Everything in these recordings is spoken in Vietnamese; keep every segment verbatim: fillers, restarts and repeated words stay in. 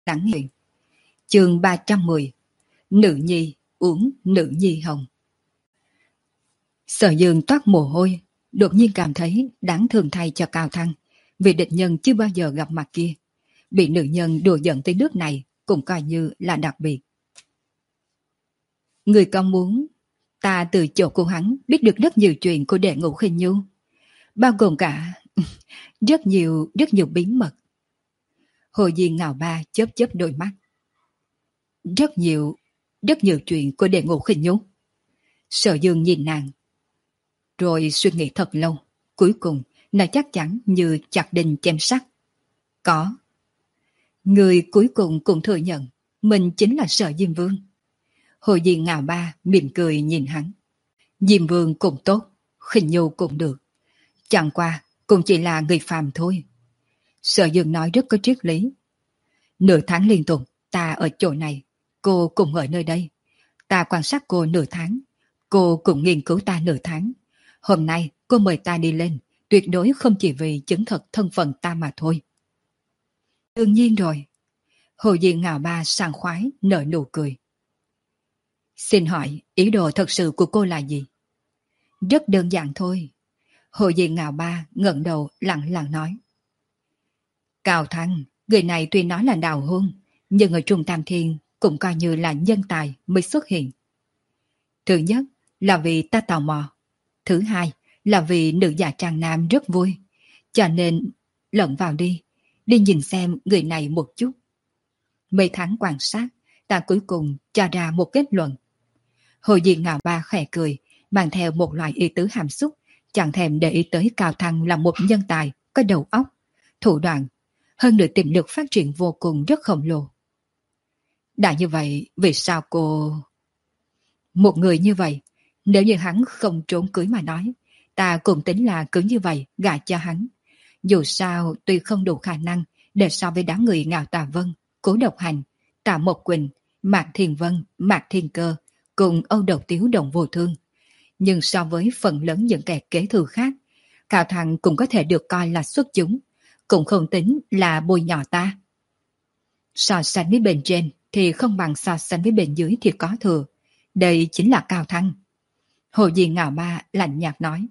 Đẳng hiện. Chương ba trăm mười. Nữ nhi uống nữ nhi hồng. Sở Dương toát mồ hôi, đột nhiên cảm thấy đáng thương thay cho Cao Thăng, vì địch nhân chưa bao giờ gặp mặt kia. Bị nữ nhân đùa giận tới nước này cũng coi như là đặc biệt. Người có muốn, ta từ chỗ của hắn biết được rất nhiều chuyện của đệ Ngũ Khinh Nhu, bao gồm cả rất nhiều rất nhiều bí mật. Hồ Diên ngào ba chớp chớp đôi mắt. Rất nhiều, rất nhiều chuyện của đệ Ngũ Khinh Nhu. Sở Dương nhìn nàng, rồi suy nghĩ thật lâu, cuối cùng nàng chắc chắn như chặt đinh chém sắt. Có. Người cuối cùng cũng thừa nhận mình chính là Sở Diêm Vương. Hồ Diên ngào ba mỉm cười nhìn hắn. Diêm Vương cũng tốt, Khinh Nhu cũng được. Chẳng qua cũng chỉ là người phàm thôi. Sở Dương nói rất có triết lý. Nửa tháng liên tục ta ở chỗ này, cô cũng ở nơi đây. Ta quan sát cô nửa tháng, cô cũng nghiên cứu ta nửa tháng. Hôm nay cô mời ta đi lên, tuyệt đối không chỉ vì chứng thật thân phận ta mà thôi. Đương nhiên rồi. Hồ Diên ngào ba sảng khoái nở nụ cười. Xin hỏi ý đồ thật sự của cô là gì? Rất đơn giản thôi. Hồ Diên ngào ba ngẩng đầu lặng lặng nói. Cao Thăng, người này tuy nói là đào hôn, nhưng ở Trung Tam Thiên cũng coi như là nhân tài mới xuất hiện. Thứ nhất là vì ta tò mò. Thứ hai là vì nữ già trang nam rất vui. Cho nên lẫn vào đi, đi nhìn xem người này một chút. Mấy tháng quan sát, ta cuối cùng cho ra một kết luận. Hồ Diên ngào ba khẽ cười, mang theo một loại ý tứ hàm xúc, chẳng thèm để ý tới Cao Thăng là một nhân tài, có đầu óc, thủ đoạn, hơn nữa tiềm lực phát triển vô cùng rất khổng lồ. Đã như vậy, vì sao cô... Một người như vậy, nếu như hắn không trốn cưới mà nói, ta cũng tính là cứ như vậy gả cho hắn. Dù sao tuy không đủ khả năng để so với đám người Ngạo Tà Vân, Cố Độc Hành, Tạ Mộc Quỳnh, Mạc Thiền Vân, Mạc Thiên Cơ cùng Âu Độc Tiếu Đồng Vô Thương. Nhưng so với phần lớn những kẻ kế thừa khác, Cao Thăng cũng có thể được coi là xuất chúng, cũng không tính là bôi nhỏ ta. So sánh với bên trên thì không bằng so sánh với bên dưới thì có thừa. Đây chính là Cao Thăng. Hồ Diên ngào ba lạnh nhạt nói.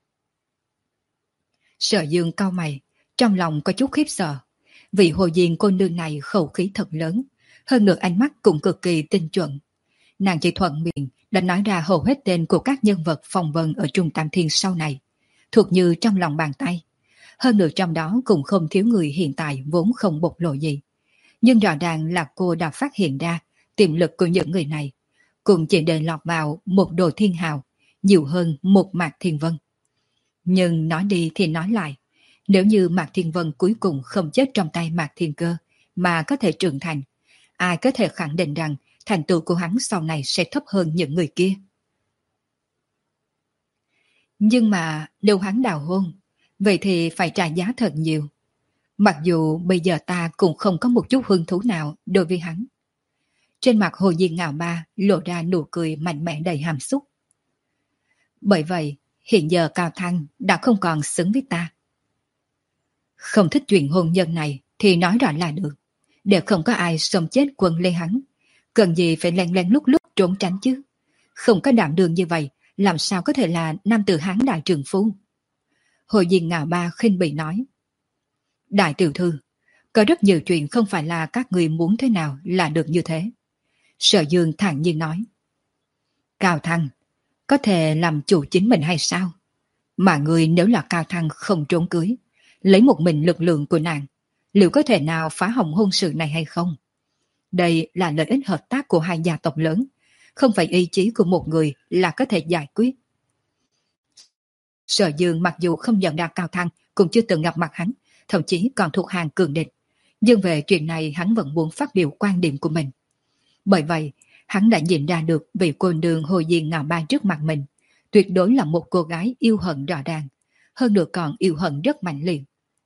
Sở Dương cau mày, trong lòng có chút khiếp sợ. Vì Hồ Diên cô nương này khẩu khí thật lớn, hơn nữa ánh mắt cũng cực kỳ tinh chuẩn. Nàng chỉ thuận miệng đã nói ra hầu hết tên của các nhân vật phong vân ở Trung Tam Thiên sau này, thuộc như trong lòng bàn tay. Hơn nữa trong đó cũng không thiếu người hiện tại vốn không bộc lộ gì. Nhưng rõ ràng là cô đã phát hiện ra tiềm lực của những người này, cũng chỉ để lọt vào một Đồ Thiên Hào, nhiều hơn một Mạc Thiên Vân. Nhưng nói đi thì nói lại, nếu như Mạc Thiên Vân cuối cùng không chết trong tay Mạc Thiên Cơ mà có thể trưởng thành, ai có thể khẳng định rằng thành tựu của hắn sau này sẽ thấp hơn những người kia. Nhưng mà nếu hắn đào hôn, vậy thì phải trả giá thật nhiều. Mặc dù bây giờ ta cũng không có một chút hứng thú nào đối với hắn. Trên mặt Hồ Diên ngào ba lộ ra nụ cười mạnh mẽ đầy hàm xúc. Bởi vậy, hiện giờ Cao Thăng đã không còn xứng với ta. Không thích chuyện hôn nhân này thì nói rõ là được, để không có ai sống chết quần lên hắn. Cần gì phải len len lúc lúc trốn tránh chứ. Không có đảm đường như vậy, làm sao có thể là nam tử hán đại trường phu. Hồ Diên ngào ba khinh bỉ nói. Đại tiểu thư, có rất nhiều chuyện không phải là các người muốn thế nào là được như thế. Sở Dương thản nhiên nói. Cao Thăng, có thể làm chủ chính mình hay sao? Mà người nếu là Cao Thăng không trốn cưới, lấy một mình lực lượng của nàng, liệu có thể nào phá hỏng hôn sự này hay không? Đây là lợi ích hợp tác của hai gia tộc lớn, không phải ý chí của một người là có thể giải quyết. Sở Dương mặc dù không nhận ra Cao Thăng, cũng chưa từng gặp mặt hắn, thậm chí còn thuộc hàng cường địch, nhưng về chuyện này hắn vẫn muốn phát biểu quan điểm của mình. Bởi vậy, hắn đã nhìn ra được vị cô nương Hồ Diên ngào ba trước mặt mình, tuyệt đối là một cô gái yêu hận rõ ràng, hơn nữa còn yêu hận rất mạnh liệt.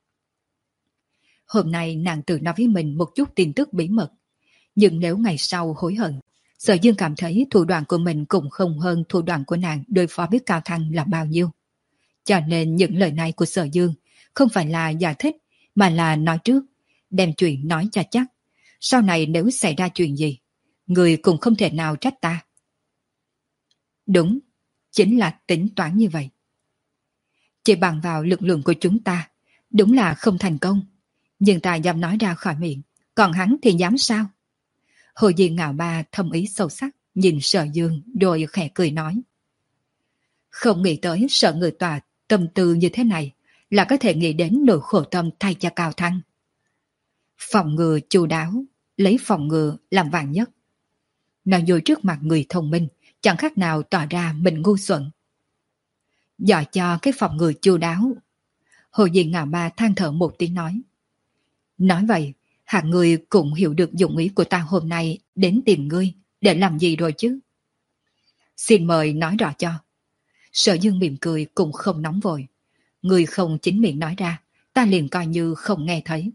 Hôm nay nàng tự nói với mình một chút tin tức bí mật, nhưng nếu ngày sau hối hận, Sở Dương cảm thấy thủ đoạn của mình cũng không hơn thủ đoạn của nàng đối phó với Cao Thăng là bao nhiêu. Cho nên những lời này của Sở Dương không phải là giải thích, mà là nói trước, đem chuyện nói cho chắc. Sau này nếu xảy ra chuyện gì, người cũng không thể nào trách ta. Đúng, chính là tính toán như vậy. Chỉ bằng vào lực lượng của chúng ta, đúng là không thành công. Nhưng ta dám nói ra khỏi miệng, còn hắn thì dám sao? Hồ Diên ngạo ba thâm ý sâu sắc, nhìn Sở Dương rồi khẽ cười nói. Không nghĩ tới Sở người tòa tâm tư như thế này, là có thể nghĩ đến nỗi khổ tâm thay cho Cao Thăng. Phòng ngừa chu đáo, lấy phòng ngừa làm vàng nhất. Nói dối trước mặt người thông minh, chẳng khác nào tỏ ra mình ngu xuẩn. Dò cho cái phòng ngừa chu đáo. Hồ Diên ngạo ba than thở một tiếng nói. Nói vậy, hạng người cũng hiểu được dụng ý của ta hôm nay đến tìm ngươi để làm gì rồi chứ? Xin mời nói rõ cho. Sở Dương mỉm cười cũng không nóng vội. Ngươi không chính miệng nói ra, ta liền coi như không nghe thấy.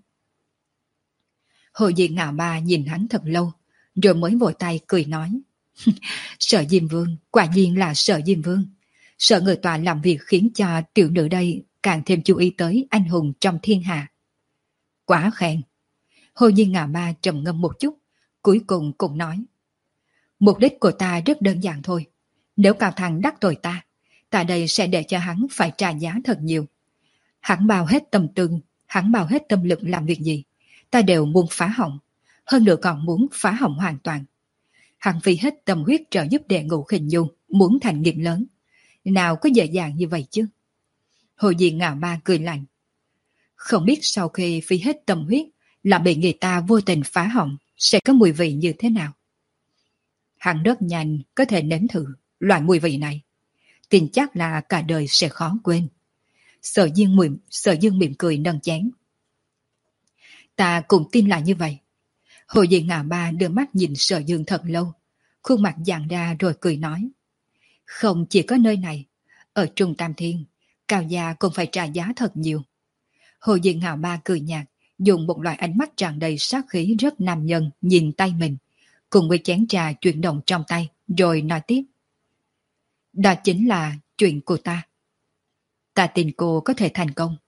Hồ Diên ngạo ba nhìn hắn thật lâu, rồi mới vội tay cười nói. Sở Diêm Vương, quả nhiên là Sở Diêm Vương. Sở người tòa làm việc khiến cho tiểu nữ đây càng thêm chú ý tới anh hùng trong thiên hạ. Quá khen. Hồ Diên ngạo ba trầm ngâm một chút, cuối cùng cũng nói. Mục đích của ta rất đơn giản thôi. Nếu Cao Thăng đắc tội ta, ta đây sẽ để cho hắn phải trả giá thật nhiều. Hắn bao hết tâm tư, hắn bao hết tâm lực làm việc gì, ta đều muốn phá hỏng. Hơn nữa còn muốn phá hỏng hoàn toàn. Hắn vì hết tâm huyết trợ giúp Đệ Ngũ Khinh Nhu, muốn thành nghiệp lớn. Nào có dễ dàng như vậy chứ? Hồ Diên ngạo ba cười lạnh. Không biết sau khi phí hết tâm huyết, là bị người ta vô tình phá hỏng, sẽ có mùi vị như thế nào? Hắn rất nhanh có thể nếm thử loại mùi vị này. Tin chắc là cả đời sẽ khó quên. Sở Dương mỉm, Sở Dương mỉm cười nâng chén. Ta cũng tin là như vậy. Hồ Diên ngạo ba đưa mắt nhìn Sở Dương thật lâu, khuôn mặt dàn ra rồi cười nói. Không chỉ có nơi này, ở Trung Tam Thiên, Cao gia cũng phải trả giá thật nhiều. Hồ Diên ngạo ba cười nhạt, dùng một loại ánh mắt tràn đầy sát khí rất nam nhân nhìn tay mình, cùng với chén trà chuyển động trong tay, rồi nói tiếp. Đó chính là chuyện của ta. Ta tin cô có thể thành công.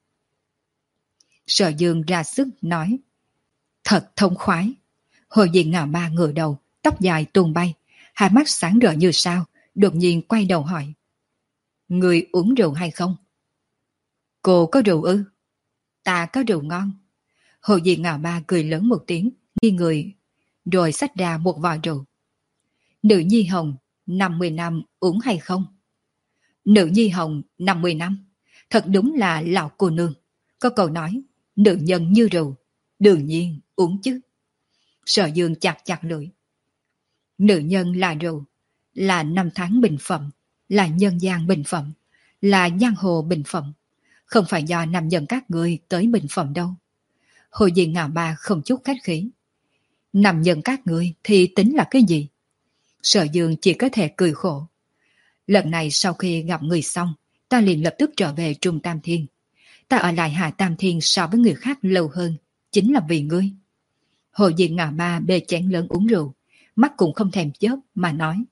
Sở Dương ra sức nói. Thật thông khoái. Hồ Diên ngạo ba ngửa đầu, tóc dài tung bay, hai mắt sáng rỡ như sao, đột nhiên quay đầu hỏi. Người uống rượu hay không? Cô có rượu ư? Ta có rượu ngon. Hồ Diên ngạo ba cười lớn một tiếng, nghi người, rồi xách ra một vò rượu. Nữ nhi hồng, năm mươi năm uống hay không? Nữ nhi hồng, năm mươi năm. Thật đúng là lão cô nương. Có câu nói, nữ nhân như rượu, đương nhiên uống chứ. Sở Dương chặt chặt lưỡi. Nữ nhân là rượu, là năm tháng bình phẩm, là nhân gian bình phẩm, là giang hồ bình phẩm. Không phải do nam nhân các người tới bình phẩm đâu. Hồ Diên ngạo ba không chút khách khí. Nam nhân các người thì tính là cái gì? Sở Dương chỉ có thể cười khổ. Lần này sau khi gặp người xong, ta liền lập tức trở về Trung Tam Thiên. Ta ở lại Hạ Tam Thiên so với người khác lâu hơn, chính là vì ngươi. Hồ Diên ngạo ba bê chén lớn uống rượu, mắt cũng không thèm chớp mà nói.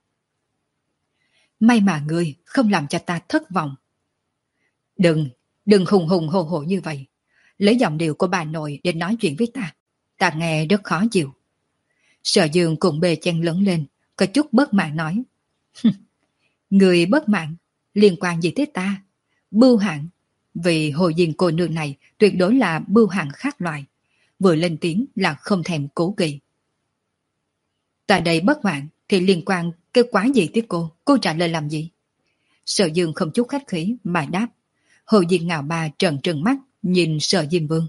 May mà ngươi không làm cho ta thất vọng. Đừng, đừng hùng hùng hồ hồ như vậy. Lấy giọng điệu của bà nội để nói chuyện với ta. Ta nghe rất khó chịu. Sở Dương cùng bê chén lớn lên, có chút bất mãn nói. Người bất mãn, liên quan gì tới ta? Bưu hạng. Vì Hồ Diên cô nương này tuyệt đối là bưu hạng khác loại. Vừa lên tiếng là không thèm cố kỵ. Tại đây bất mãn thì liên quan cái quái gì tới cô? Cô trả lời làm gì? Sở Dương không chút khách khí mà đáp. Hồ Diên ngạo ba trợn trừng mắt nhìn Sở Diêm Vương.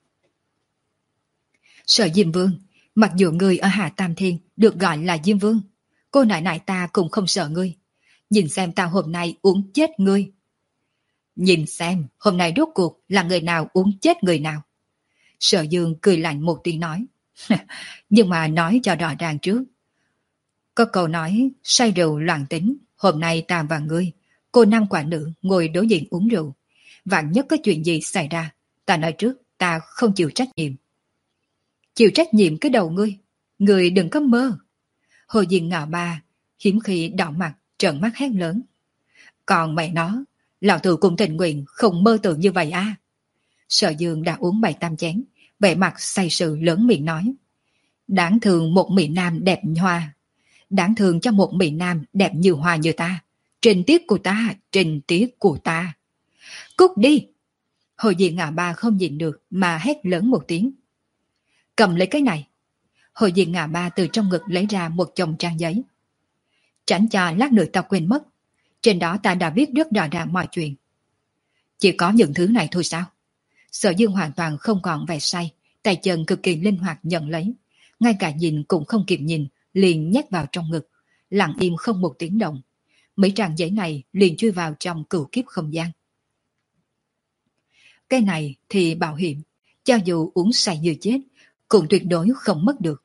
Sở Diêm Vương, mặc dù ngươi ở Hạ Tam Thiên được gọi là Diêm Vương, cô nại nại ta cũng không sợ ngươi. Nhìn xem ta hôm nay uống chết ngươi. Nhìn xem hôm nay rốt cuộc là người nào uống chết người nào. Sở Dương cười lạnh một tiếng nói. Nhưng mà nói cho rõ ràng trước. Có câu nói say rượu loạn tính. Hôm nay ta và ngươi, cô nam quả nữ ngồi đối diện uống rượu. Vạn nhất có chuyện gì xảy ra, ta nói trước ta không chịu trách nhiệm. Chịu trách nhiệm cái đầu ngươi. Ngươi đừng có mơ. Hồ Diên ngạo ba hiếm khi đỏ mặt trợn mắt hét lớn. Còn mẹ nó, lão tử cũng tình nguyện không mơ tưởng như vậy à. Sở Dương đã uống bảy tam chén, vẻ mặt say sự lớn miệng nói. Đáng thương một mỹ nam đẹp hoa. Đáng thương cho một mỹ nam đẹp như hoa như ta. Trình tiết của ta, trình tiết của ta. Cút đi! Hồ Diên ngạo ba không nhịn được mà hét lớn một tiếng. Cầm lấy cái này. Hồ Diên ngạo ba từ trong ngực lấy ra một chồng trang giấy. Tránh cho lát nữa ta quên mất. Trên đó ta đã viết rất rõ ràng mọi chuyện. Chỉ có những thứ này thôi sao? Sở Dương hoàn toàn không còn vẻ say, tay chân cực kỳ linh hoạt nhận lấy. Ngay cả nhìn cũng không kịp nhìn, liền nhét vào trong ngực, lặng im không một tiếng động. Mấy trang giấy này liền chui vào trong cửu kiếp không gian. Cái này thì bảo hiểm, cho dù uống say như chết, cũng tuyệt đối không mất được.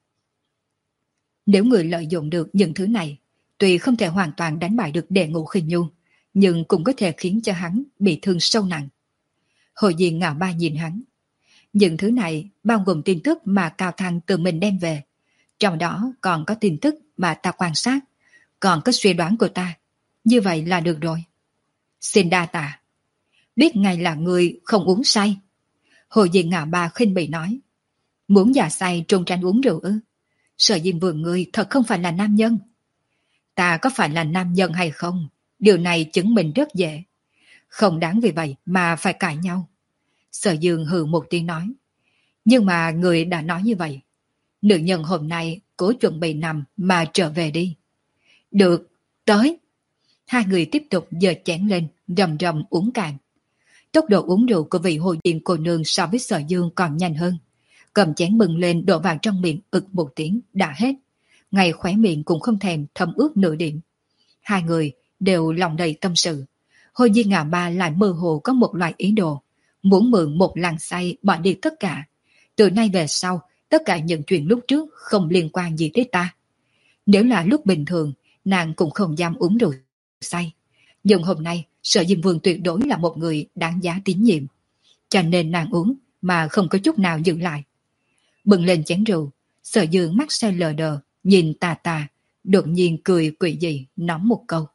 Nếu người lợi dụng được những thứ này, tuy không thể hoàn toàn đánh bại được Đệ Ngũ Khinh Nhu, nhưng cũng có thể khiến cho hắn bị thương sâu nặng. Hồ Diên ngạo ba nhìn hắn. Những thứ này bao gồm tin tức mà Cao Thăng tự mình đem về. Trong đó còn có tin tức mà ta quan sát, còn có suy đoán của ta. Như vậy là được rồi. Xin đa tạ. Biết ngay là người không uống say. Hồ Diên ngạo ba khinh bỉ nói. Muốn già say trốn tránh uống rượu ư? Sở Diên Vương ngươi thật không phải là nam nhân. Ta có phải là nam nhân hay không? Điều này chứng minh rất dễ. Không đáng vì vậy mà phải cãi nhau. Sở Dương hừ một tiếng nói. Nhưng mà người đã nói như vậy. Nữ nhân hôm nay cố chuẩn bị nằm mà trở về đi. Được, tới. Hai người tiếp tục giơ chén lên, rầm rầm uống cạn. Tốc độ uống rượu của vị Hồ Diên cô nương so với Sở Dương còn nhanh hơn. Cầm chén bừng lên đổ vào trong miệng ực một tiếng đã hết. Ngay khóe miệng cũng không thèm thấm ướt nửa điểm. Hai người đều lòng đầy tâm sự. Hồ Diên ngạo ba lại mơ hồ có một loại ý đồ, muốn mượn một làn say bỏ đi tất cả. Từ nay về sau, tất cả những chuyện lúc trước không liên quan gì tới ta. Nếu là lúc bình thường, nàng cũng không dám uống rượu say. Nhưng hôm nay, Sở Diêm Vương tuyệt đối là một người đáng giá tín nhiệm. Cho nên nàng uống mà không có chút nào dừng lại. Bừng lên chén rượu, Sở Dương mắt say lờ đờ, nhìn tà tà, đột nhiên cười quỷ dị, nói một câu.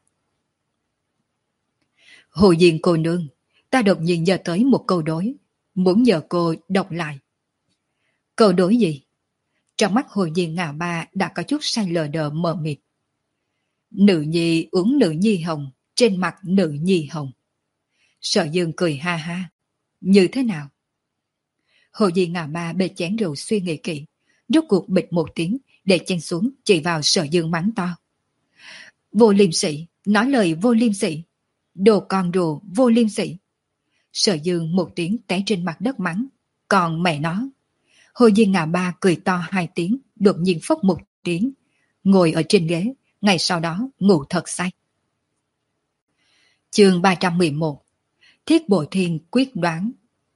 Hồ Diên cô nương, ta đột nhiên nhớ tới một câu đối, muốn nhờ cô đọc lại. Câu đối gì? Trong mắt Hồ Diên ngạo ba đã có chút say lờ đờ mờ mịt. Nữ nhi uống nữ nhi hồng, trên mặt nữ nhi hồng. Sở Dương cười ha ha. Như thế nào? Hồ Diên ngạo ba bê chén rượu suy nghĩ kỹ, rốt cuộc bịch một tiếng để chen xuống chỉ vào Sở Dương mắng to. Vô liêm sỉ, nói lời vô liêm sỉ. Đồ con rùa vô liêm sỉ. Sở Dương một tiếng té trên mặt đất mắng. Còn mẹ nó. Hồ Diên ngạo ba cười to hai tiếng, đột nhiên phốc một tiếng, ngồi ở trên ghế, ngày sau đó ngủ thật say. Chương ba trăm mười một. Thiết Bộ Thiên quyết đoán.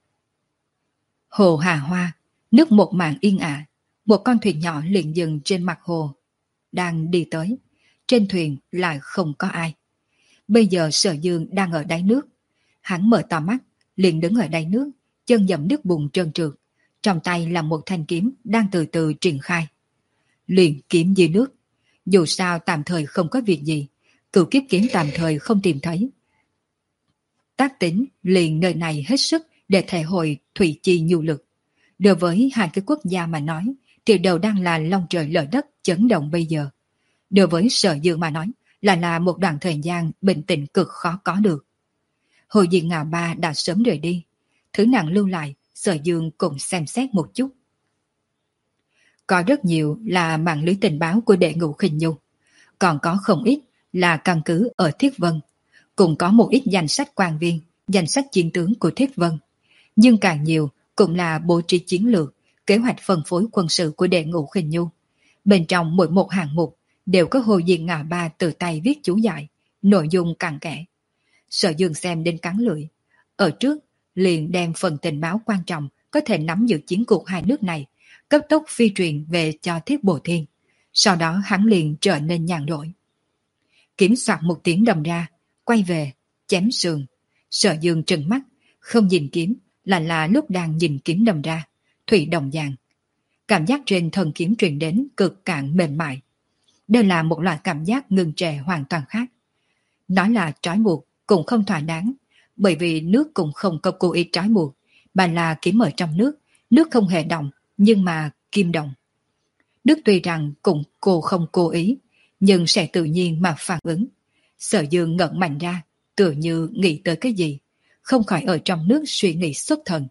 Hồ Hà Hoa, nước một màn yên ả, một con thuyền nhỏ liền dừng trên mặt hồ, đang đi tới. Trên thuyền lại không có ai. Bây giờ Sở Dương đang ở đáy nước. Hắn mở to mắt, liền đứng ở đáy nước, chân dẫm nước bùn trơn trượt. Trong tay là một thanh kiếm đang từ từ triển khai. Liền kiếm dưới nước. Dù sao tạm thời không có việc gì, cửu kiếp kiếm tạm thời không tìm thấy. Tác tính liền nơi này hết sức để thể hội thủy chi nhu lực. Đối với hai cái quốc gia mà nói, thì đều đang là long trời lở đất chấn động bây giờ. Đối với Sở Dương mà nói, là là một đoạn thời gian bình tĩnh cực khó có được. Hồ Diên ngạo ba đã sớm rời đi. Thứ nàng lưu lại, Sở Dương cũng xem xét một chút. Có rất nhiều là mạng lưới tình báo của Đệ Ngũ Khinh Nhu, còn có không ít là căn cứ ở Thiết Vân, cũng có một ít danh sách quan viên, danh sách chiến tướng của Thiết Vân. Nhưng càng nhiều cũng là bố trí chiến lược, kế hoạch phân phối quân sự của Đệ Ngũ Khinh Nhu. Bên trong mỗi một hạng mục đều có Hồ Diên ngạo ba tự tay viết chú giải, nội dung cặn kẽ. Sở Dương xem đến cắn lưỡi. Ở trước, liền đem phần tình báo quan trọng có thể nắm giữ chiến cuộc hai nước này, cấp tốc phi truyền về cho Thiết Bộ Thiên. Sau đó hắn liền trở nên nhàn rỗi. Kiếm soạt một tiếng đầm ra, quay về, chém sườn. Sở Dương trừng mắt, không nhìn kiếm, là là lúc đang nhìn kiếm đầm ra, thủy đồng dạng. Cảm giác trên thân kiếm truyền đến cực cạn mềm mại. Đây là một loại cảm giác ngừng trệ hoàn toàn khác. Nói là trói buộc cũng không thỏa đáng, bởi vì nước cũng không có cố ý trói buộc, mà là kiếm ở trong nước, nước không hề động, nhưng mà kim động. Đức tuy rằng cũng cô không cố ý, nhưng sẽ tự nhiên mà phản ứng. Sở Dương ngẩng mạnh ra, tựa như nghĩ tới cái gì, không khỏi ở trong nước suy nghĩ xuất thần.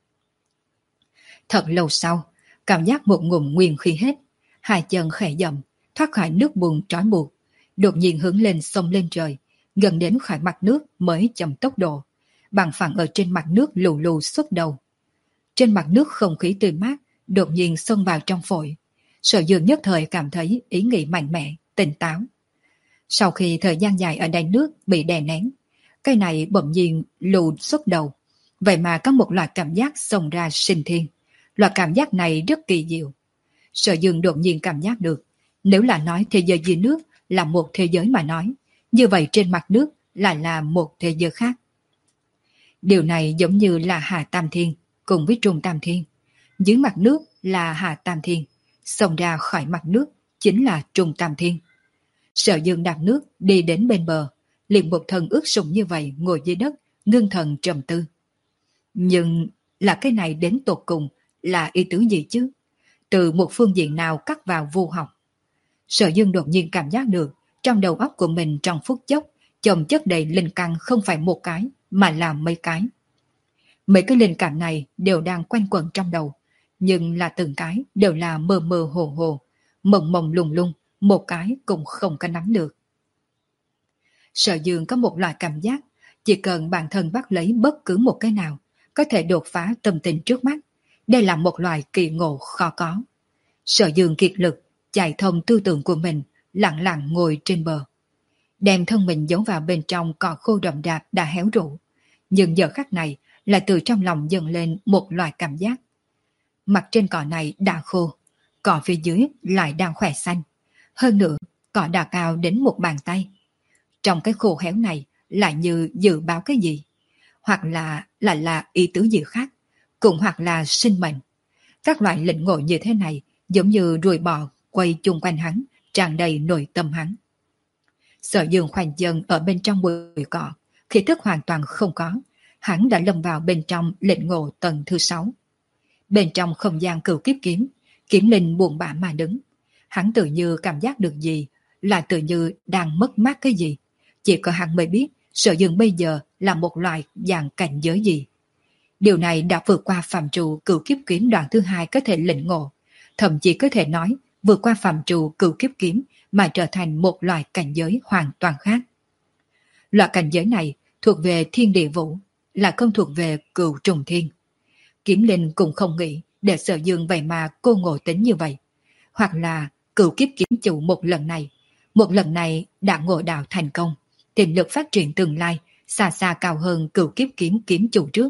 Thật lâu sau, cảm giác một ngụm nguyên khí hết, hai chân khẽ dậm, thoát khỏi nước bùn trói buộc, đột nhiên hướng lên sông lên trời, gần đến khỏi mặt nước mới chậm tốc độ, bằng phẳng ở trên mặt nước lù lù xuất đầu. Trên mặt nước không khí tươi mát, đột nhiên xông vào trong phổi. Sở Dương nhất thời cảm thấy ý nghĩ mạnh mẽ, tỉnh táo. Sau khi thời gian dài ở đáy nước bị đè nén, cái này bỗng nhiên lù xuất đầu. Vậy mà có một loại cảm giác xông ra sinh thiên. Loại cảm giác này rất kỳ diệu. Sở Dương đột nhiên cảm giác được, nếu là nói thế giới dưới nước là một thế giới mà nói, như vậy trên mặt nước lại là một thế giới khác. Điều này giống như là Hạ Tam Thiên cùng với Trung Tam Thiên. Dưới mặt nước là Hạ Tam Thiên, xông ra khỏi mặt nước chính là Trung Tam Thiên. Sở Dương đạp nước đi đến bên bờ, liền một thân ướt sũng như vậy ngồi dưới đất, ngưng thần trầm tư. Nhưng là cái này đến tột cùng là ý tứ gì chứ? Từ một phương diện nào cắt vào vô học? Sở Dương đột nhiên cảm giác được trong đầu óc của mình trong phút chốc chồng chất đầy linh căn không phải một cái mà là mấy cái. Mấy cái linh cảm này đều đang quanh quẩn trong đầu, nhưng là từng cái đều là mơ mơ hồ hồ, mộng mộng lung lung, một cái cũng không có nắm được. Sở Dương có một loại cảm giác, chỉ cần bản thân bắt lấy bất cứ một cái nào, có thể đột phá tâm tình trước mắt. Đây là một loại kỳ ngộ khó có. Sở Dương kiệt lực, chạy thông tư tưởng của mình, lặng lặng ngồi trên bờ. Đem thân mình giấu vào bên trong cỏ khô đậm đạp đã héo rũ. Nhưng giờ khắc này lại từ trong lòng dâng lên một loại cảm giác. Mặt trên cỏ này đã khô, cỏ phía dưới lại đang khỏe xanh. Hơn nữa, cỏ đã cao đến một bàn tay. Trong cái khô héo này lại như dự báo cái gì, hoặc là là là ý tứ gì khác, cũng hoặc là sinh mệnh. Các loại lĩnh ngộ như thế này giống như ruồi bò quay chung quanh hắn, tràn đầy nội tâm hắn. Sở Dương khoanh chân ở bên trong bụi cỏ, khí thức hoàn toàn không có, hắn đã lâm vào bên trong lĩnh ngộ tầng thứ sáu. Bên trong không gian cửu kiếp kiếm, kiếm linh buồn bã mà đứng. Hắn tự như cảm giác được gì, là tự như đang mất mát cái gì. Chỉ có hắn mới biết Sở Dương bây giờ là một loại dạng cảnh giới gì. Điều này đã vượt qua phạm trù cửu kiếp kiếm đoạn thứ hai có thể lĩnh ngộ, thậm chí có thể nói vượt qua phạm trù cửu kiếp kiếm mà trở thành một loại cảnh giới hoàn toàn khác. Loại cảnh giới này thuộc về thiên địa vũ, là không thuộc về cửu trùng thiên. Kiếm linh cũng không nghĩ để Sở Dương vậy mà cô ngộ tính như vậy. Hoặc là cửu kiếp kiếm chủ một lần này, một lần này đã ngộ đạo thành công, tiềm lực phát triển tương lai xa xa cao hơn cửu kiếp kiếm kiếm chủ trước.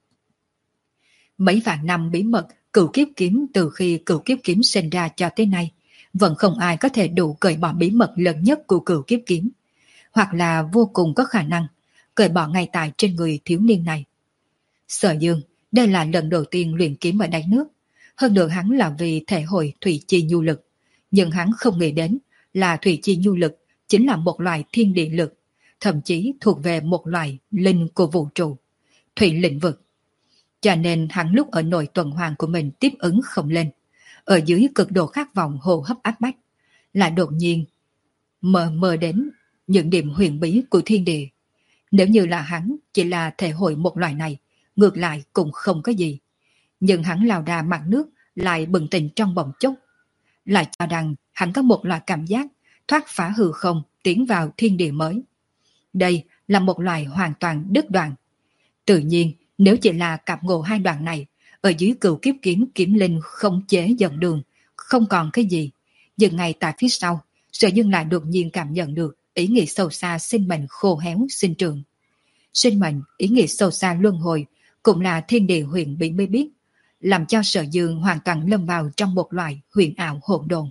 Mấy vạn năm bí mật cửu kiếp kiếm từ khi cửu kiếp kiếm sinh ra cho tới nay, vẫn không ai có thể đủ cởi bỏ bí mật lớn nhất của cửu kiếp kiếm, hoặc là vô cùng có khả năng cởi bỏ ngay tại trên người thiếu niên này. Sở Dương, đây là lần đầu tiên luyện kiếm ở đáy nước, hơn nữa hắn là vì thể hội thủy chi nhu lực, nhưng hắn không nghĩ đến là thủy chi nhu lực chính là một loại thiên địa lực, thậm chí thuộc về một loại linh của vũ trụ, thủy lĩnh vực. Cho nên hắn lúc ở nội tuần hoàn của mình tiếp ứng không lên, ở dưới cực độ khát vọng hô hấp áp bách, lại đột nhiên mờ mờ đến những điểm huyền bí của thiên địa. Nếu như là hắn chỉ là thể hội một loại này, ngược lại cũng không có gì. Nhưng hắn lao ra mặt nước lại bừng tỉnh trong bỗng chốc, lại cho rằng hắn có một loại cảm giác thoát phá hư không tiến vào thiên địa mới. Đây là một loại hoàn toàn đứt đoạn. Tự nhiên, nếu chỉ là cặp ngộ hai đoạn này, ở dưới cửu kiếp kiếm kiếm linh không chế dẫn đường, không còn cái gì. Nhưng ngay tại phía sau, Sở Dương lại đột nhiên cảm nhận được ý nghĩa sâu xa sinh mệnh khô héo sinh trưởng. Sinh mệnh, ý nghĩa sâu xa luân hồi, cũng là thiên địa huyền bí mới biết, làm cho Sở Dương hoàn toàn lâm vào trong một loại huyền ảo hỗn độn.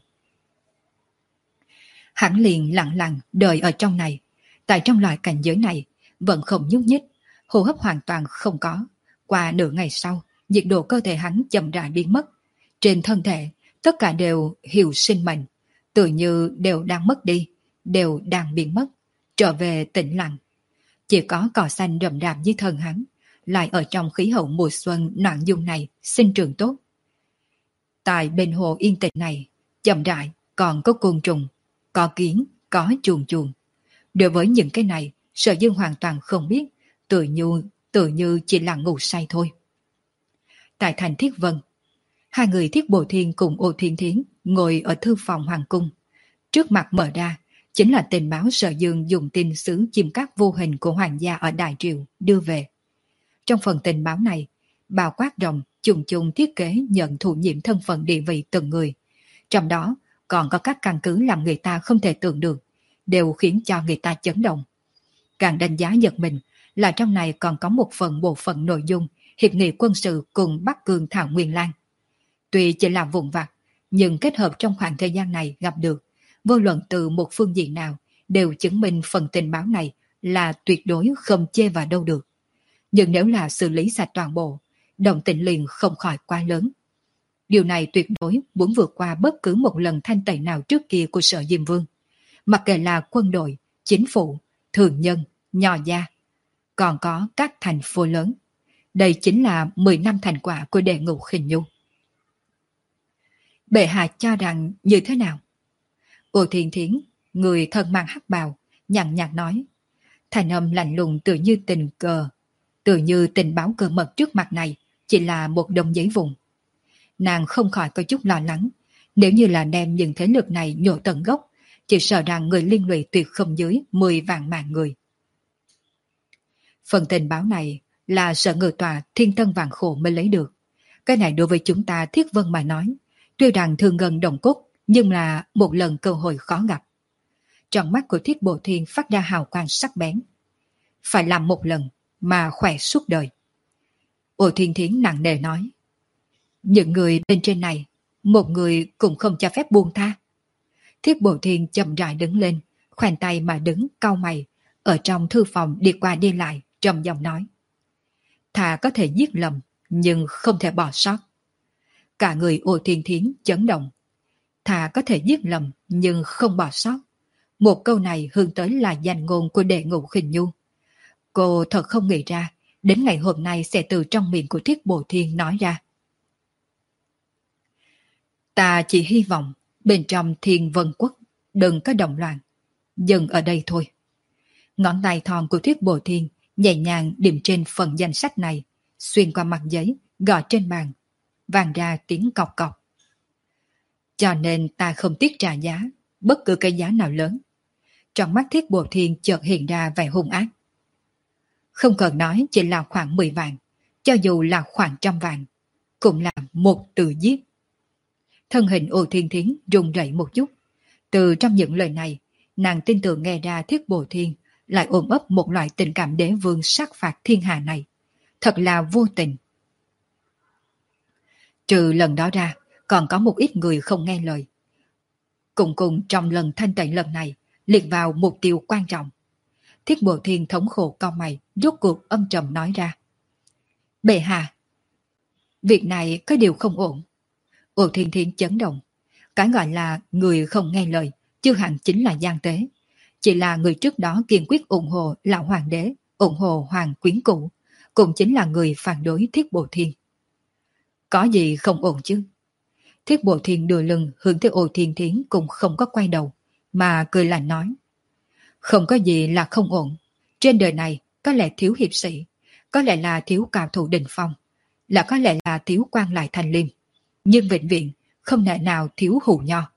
Hắn liền lặng lặng đợi ở trong này, tại trong loại cảnh giới này, vẫn không nhúc nhích, hô hấp hoàn toàn không có. Qua nửa ngày sau, nhiệt độ cơ thể hắn chậm rãi biến mất. Trên thân thể, tất cả đều hiểu sinh mệnh, tự như đều đang mất đi, đều đang biến mất, trở về tĩnh lặng. Chỉ có cỏ xanh rậm rạp dưới thân hắn, lại ở trong khí hậu mùa xuân noãn dung này sinh trưởng tốt. Tại bên hồ yên tĩnh này, chậm rãi, còn có côn trùng, có kiến, có chuồn chuồn. Đối với những cái này, Sở Dương hoàn toàn không biết, tự như, tự như chỉ là ngủ say thôi. Tại thành Thiết Vân, hai người Thiết Bồ Thiên cùng Ô Thiên Thiến ngồi ở thư phòng hoàng cung. Trước mặt mở ra, chính là tình báo Sở Dương dùng tin sứ chim cát vô hình của hoàng gia ở Đại Triều đưa về. Trong phần tình báo này, bao quát rộng trùng trùng thiết kế nhận thụ nhiệm thân phận địa vị từng người. Trong đó còn có các căn cứ làm người ta không thể tưởng được, đều khiến cho người ta chấn động. Càng đánh giá giật mình là trong này còn có một phần bộ phận nội dung hiệp nghị quân sự cùng Bắc Cương Thảo Nguyên Lan. Tuy chỉ là vụn vặt, nhưng kết hợp trong khoảng thời gian này gặp được, vô luận từ một phương diện nào đều chứng minh phần tình báo này là tuyệt đối không chê vào đâu được. Nhưng nếu là xử lý sạch toàn bộ, động tĩnh liền không khỏi quá lớn. Điều này tuyệt đối muốn vượt qua bất cứ một lần thanh tẩy nào trước kia của Sở Diêm Vương. Mặc kệ là quân đội, chính phủ, thường nhân, nho gia, còn có các thành phố lớn. Đây chính là mười năm thành quả của Đệ Ngũ Khinh Nhu. Bệ hạ cho rằng như thế nào? Ô Thiên Thiến, người thân mang hắc bào, nhàn nhạt nói. Thành âm lạnh lùng tự như tình cờ, tự như tình báo cơ mật trước mặt này chỉ là một đồng giấy vùng. Nàng không khỏi có chút lo lắng, nếu như là đem những thế lực này nhổ tận gốc, chỉ sợ rằng người liên lụy tuyệt không dưới mười vạn mạng người. Phần tình báo này là Sở Ngự Tòa thiên tân vạn khổ mới lấy được. Cái này đối với chúng ta Thiết Vân mà nói, tuy rằng thương ngân đồng cốt, nhưng là một lần cơ hội khó gặp. Trong mắt của Thiết Bộ Thiên phát ra hào quang sắc bén. Phải làm một lần mà khỏe suốt đời. Ô Thiên Thiến nặng nề nói. Những người bên trên này, một người cũng không cho phép buông tha. Thiết Bộ Thiên chậm rãi đứng lên, khoanh tay mà đứng cau mày, ở trong thư phòng đi qua đi lại, trầm giọng nói. Thà có thể giết lầm, nhưng không thể bỏ sót. Cả người Ô Thiên Thiến chấn động. Thà có thể giết lầm, nhưng không bỏ sót. Một câu này hướng tới là danh ngôn của Đệ Ngũ Khinh Nhu. Cô thật không nghĩ ra, đến ngày hôm nay sẽ từ trong miệng của Thiết Bồ Thiên nói ra. Ta chỉ hy vọng bên trong Thiên Vân Quốc đừng có động loạn. Dừng ở đây thôi. Ngón tay thon của Thiết Bồ Thiên nhẹ nhàng điểm trên phần danh sách này, xuyên qua mặt giấy, gõ trên bàn, vang ra tiếng cọc cọc. Cho nên ta không tiếc trả giá, bất cứ cái giá nào lớn. Trong mắt Thiết Bồ Thiên chợt hiện ra vẻ hung ác. Không cần nói chỉ là khoảng mười vạn, cho dù là khoảng trăm vạn, cũng là một từ giết. Thân hình Ô Thiên Thiến run rẩy một chút. Từ trong những lời này, nàng tin tưởng nghe ra Thiết Bồ Thiên lại ôm ấp một loại tình cảm đế vương sát phạt thiên hạ này. Thật là vô tình. Trừ lần đó ra, còn có một ít người không nghe lời. Cùng cùng trong lần thanh tẩy lần này, liệt vào mục tiêu quan trọng. Thiết Bồ Thiên thống khổ cau mày, rốt cuộc âm trầm nói ra. Bệ hạ, việc này có điều không ổn. Ô Thiên Thiên chấn động. Cái gọi là người không nghe lời, chưa hẳn chính là gian tế. Chỉ là người trước đó kiên quyết ủng hộ lão hoàng đế, ủng hộ hoàng quyến cũ, cũng chính là người phản đối Thiết Bồ Thiên. Có gì không ổn chứ? Thiết Bồ Thiên đưa lưng hướng tới Ô Thiên Thiến cũng không có quay đầu, mà cười lạnh nói. Không có gì là không ổn. Trên đời này có lẽ thiếu hiệp sĩ, có lẽ là thiếu cao thủ đỉnh phong, là có lẽ là thiếu quan lại thành liêm, nhưng vĩnh viễn không thể nào thiếu hù nho.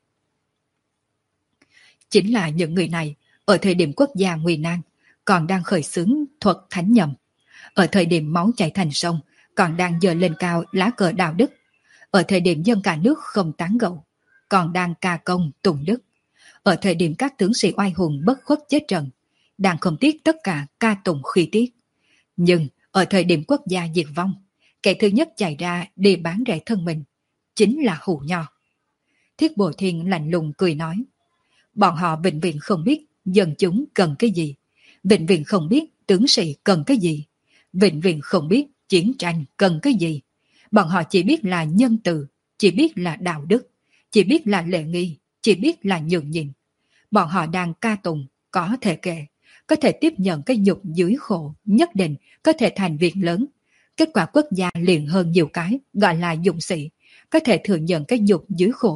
Chính là những người này, ở thời điểm quốc gia nguy nan, còn đang khởi xướng thuật thánh nhầm. Ở thời điểm máu chảy thành sông, còn đang giơ lên cao lá cờ đạo đức. Ở thời điểm dân cả nước không tán gẫu, còn đang ca công tụng đức. Ở thời điểm các tướng sĩ oai hùng bất khuất chết trận, đang không tiếc tất cả ca tụng khí tiết. Nhưng ở thời điểm quốc gia diệt vong, kẻ thứ nhất chạy ra để bán rẻ thân mình, chính là hù nho. Thiết Bồ Thiên lạnh lùng cười nói. Bọn họ vĩnh viễn không biết dân chúng cần cái gì, vĩnh viễn không biết tướng sĩ cần cái gì, vĩnh viễn không biết chiến tranh cần cái gì. Bọn họ chỉ biết là nhân từ, chỉ biết là đạo đức, chỉ biết là lễ nghi, chỉ biết là nhường nhịn. Bọn họ đang ca tụng, có thể kể, có thể tiếp nhận cái nhục dưới khổ, nhất định có thể thành việc lớn. Kết quả quốc gia liền hơn nhiều cái, gọi là dũng sĩ, có thể thừa nhận cái nhục dưới khổ,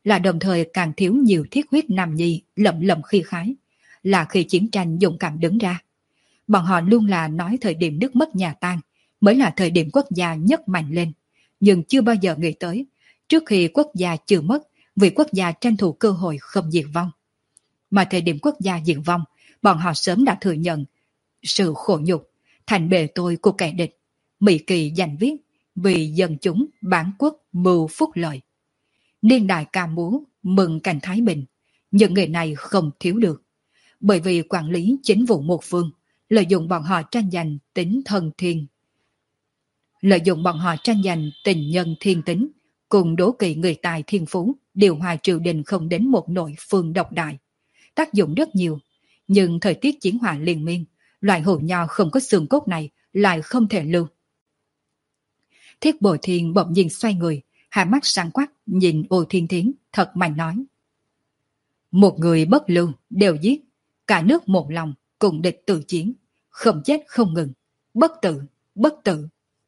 là đồng thời càng thiếu nhiều thiết huyết nam nhi lậm lậm khi khái, là khi chiến tranh dũng cảm đứng ra. Bọn họ luôn là nói thời điểm nước mất nhà tan mới là thời điểm quốc gia nhất mạnh lên, nhưng chưa bao giờ nghĩ tới, trước khi quốc gia chưa mất, vì quốc gia tranh thủ cơ hội không diệt vong. Mà thời điểm quốc gia diệt vong, bọn họ sớm đã thừa nhận sự khổ nhục, thành bề tôi của kẻ địch. Mỹ kỳ giành viết, vì dân chúng bản quốc mưu phúc lợi. Niên đại ca múa, mừng cảnh thái bình, những người này không thiếu được. Bởi vì quản lý chính vụ một phương, lợi dụng bọn họ tranh giành tính thân thiên. Lợi dụng bọn họ tranh giành tình nhân thiên tính, cùng đố kỵ người tài thiên phú, điều hòa triều đình không đến một nội phương độc đại. Tác dụng rất nhiều, nhưng thời tiết chiến hỏa liên miên, loại hổ nho không có xương cốt này lại không thể lưu. Thiết Bồi Thiên bỗng nhiên xoay người, hai mắt sáng quắc nhìn Ô Thiên Thiến thật mạnh nói. Một người bất lưu đều giết, cả nước một lòng cùng địch tự chiến, không chết không ngừng, bất tử, bất tử.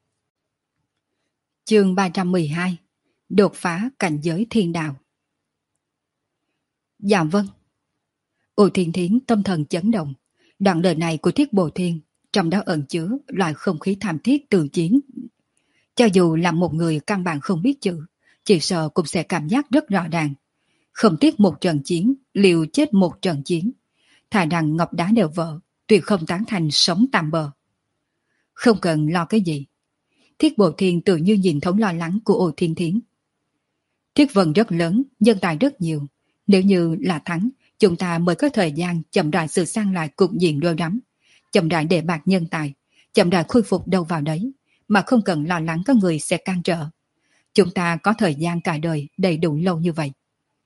Chương ba trăm mười hai. Đột phá cảnh giới thiên đạo. Dạ vâng. Ô Thiên Thiến tâm thần chấn động, đoạn lời này của Thiết Bồi Thiên trong đó ẩn chứa loại không khí thảm thiết tự chiến. Cho dù là một người căn bản không biết chữ, chỉ sợ cũng sẽ cảm giác rất rõ ràng. Không tiếc một trận chiến, liều chết một trận chiến. Thà rằng ngọc đá đều vỡ, tuyệt không tán thành sống tạm bờ. Không cần lo cái gì. Thiết Bồi Thiên tự như nhìn thấu lo lắng của Ô Thiên Thiến. Thiết vân rất lớn, nhân tài rất nhiều. Nếu như là thắng, chúng ta mới có thời gian chậm rãi sửa sang lại cục diện đôi đắm, chậm rãi để bạc nhân tài, chậm rãi khôi phục đâu vào đấy, mà không cần lo lắng có người sẽ can trở. Chúng ta có thời gian cả đời đầy đủ lâu như vậy.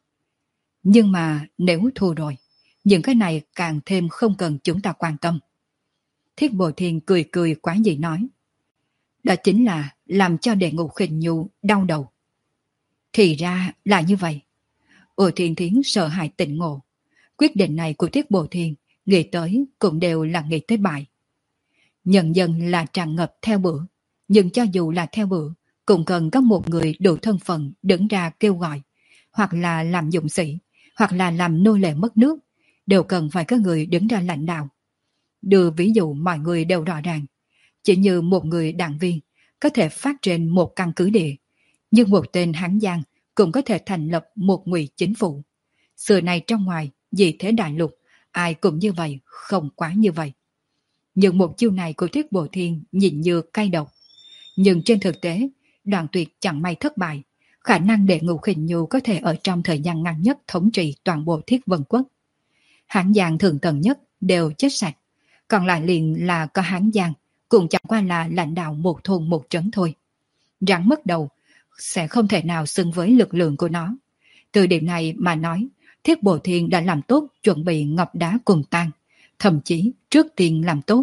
Nhưng mà nếu thua rồi, những cái này càng thêm không cần chúng ta quan tâm. Thiết Bồi Thiên cười cười quá dị nói. Đó chính là làm cho Đệ Ngũ Khinh Nhu đau đầu. Thì ra là như vậy. Ô Thiên Thiến sợ hãi tỉnh ngộ. Quyết định này của Thiết Bồi Thiên nghĩ tới cũng đều là nghĩ tới bại. Nhân dân là tràn ngập theo bữa, nhưng cho dù là theo bữa, cũng cần có một người đủ thân phận đứng ra kêu gọi, hoặc là làm dũng sĩ, hoặc là làm nô lệ mất nước, đều cần phải có người đứng ra lãnh đạo. Đưa ví dụ mọi người đều rõ ràng, chỉ như một người đảng viên có thể phát trên một căn cứ địa, nhưng một tên Hán Giang cũng có thể thành lập một ngụy chính phủ. Xưa này trong ngoài, vì thế đại lục, ai cũng như vậy, không quá như vậy. Nhưng một chiêu này của Thiết Bồi Thiên nhìn như cay độc. Nhưng trên thực tế, Đoạn Tuyệt chẳng may thất bại, khả năng Đệ Ngũ Khinh Nhu có thể ở trong thời gian ngắn nhất thống trị toàn bộ Thiết Vân Quốc. Hán Giang thường tầng nhất đều chết sạch, còn lại liền là có Hán Giang, cũng chẳng qua là lãnh đạo một thôn một trấn thôi. Rắn mất đầu, sẽ không thể nào xứng với lực lượng của nó. Từ điểm này mà nói, Thiết Bồi Thiên đã làm tốt chuẩn bị ngọc đá cùng tan, thậm chí trước tiên làm tốt.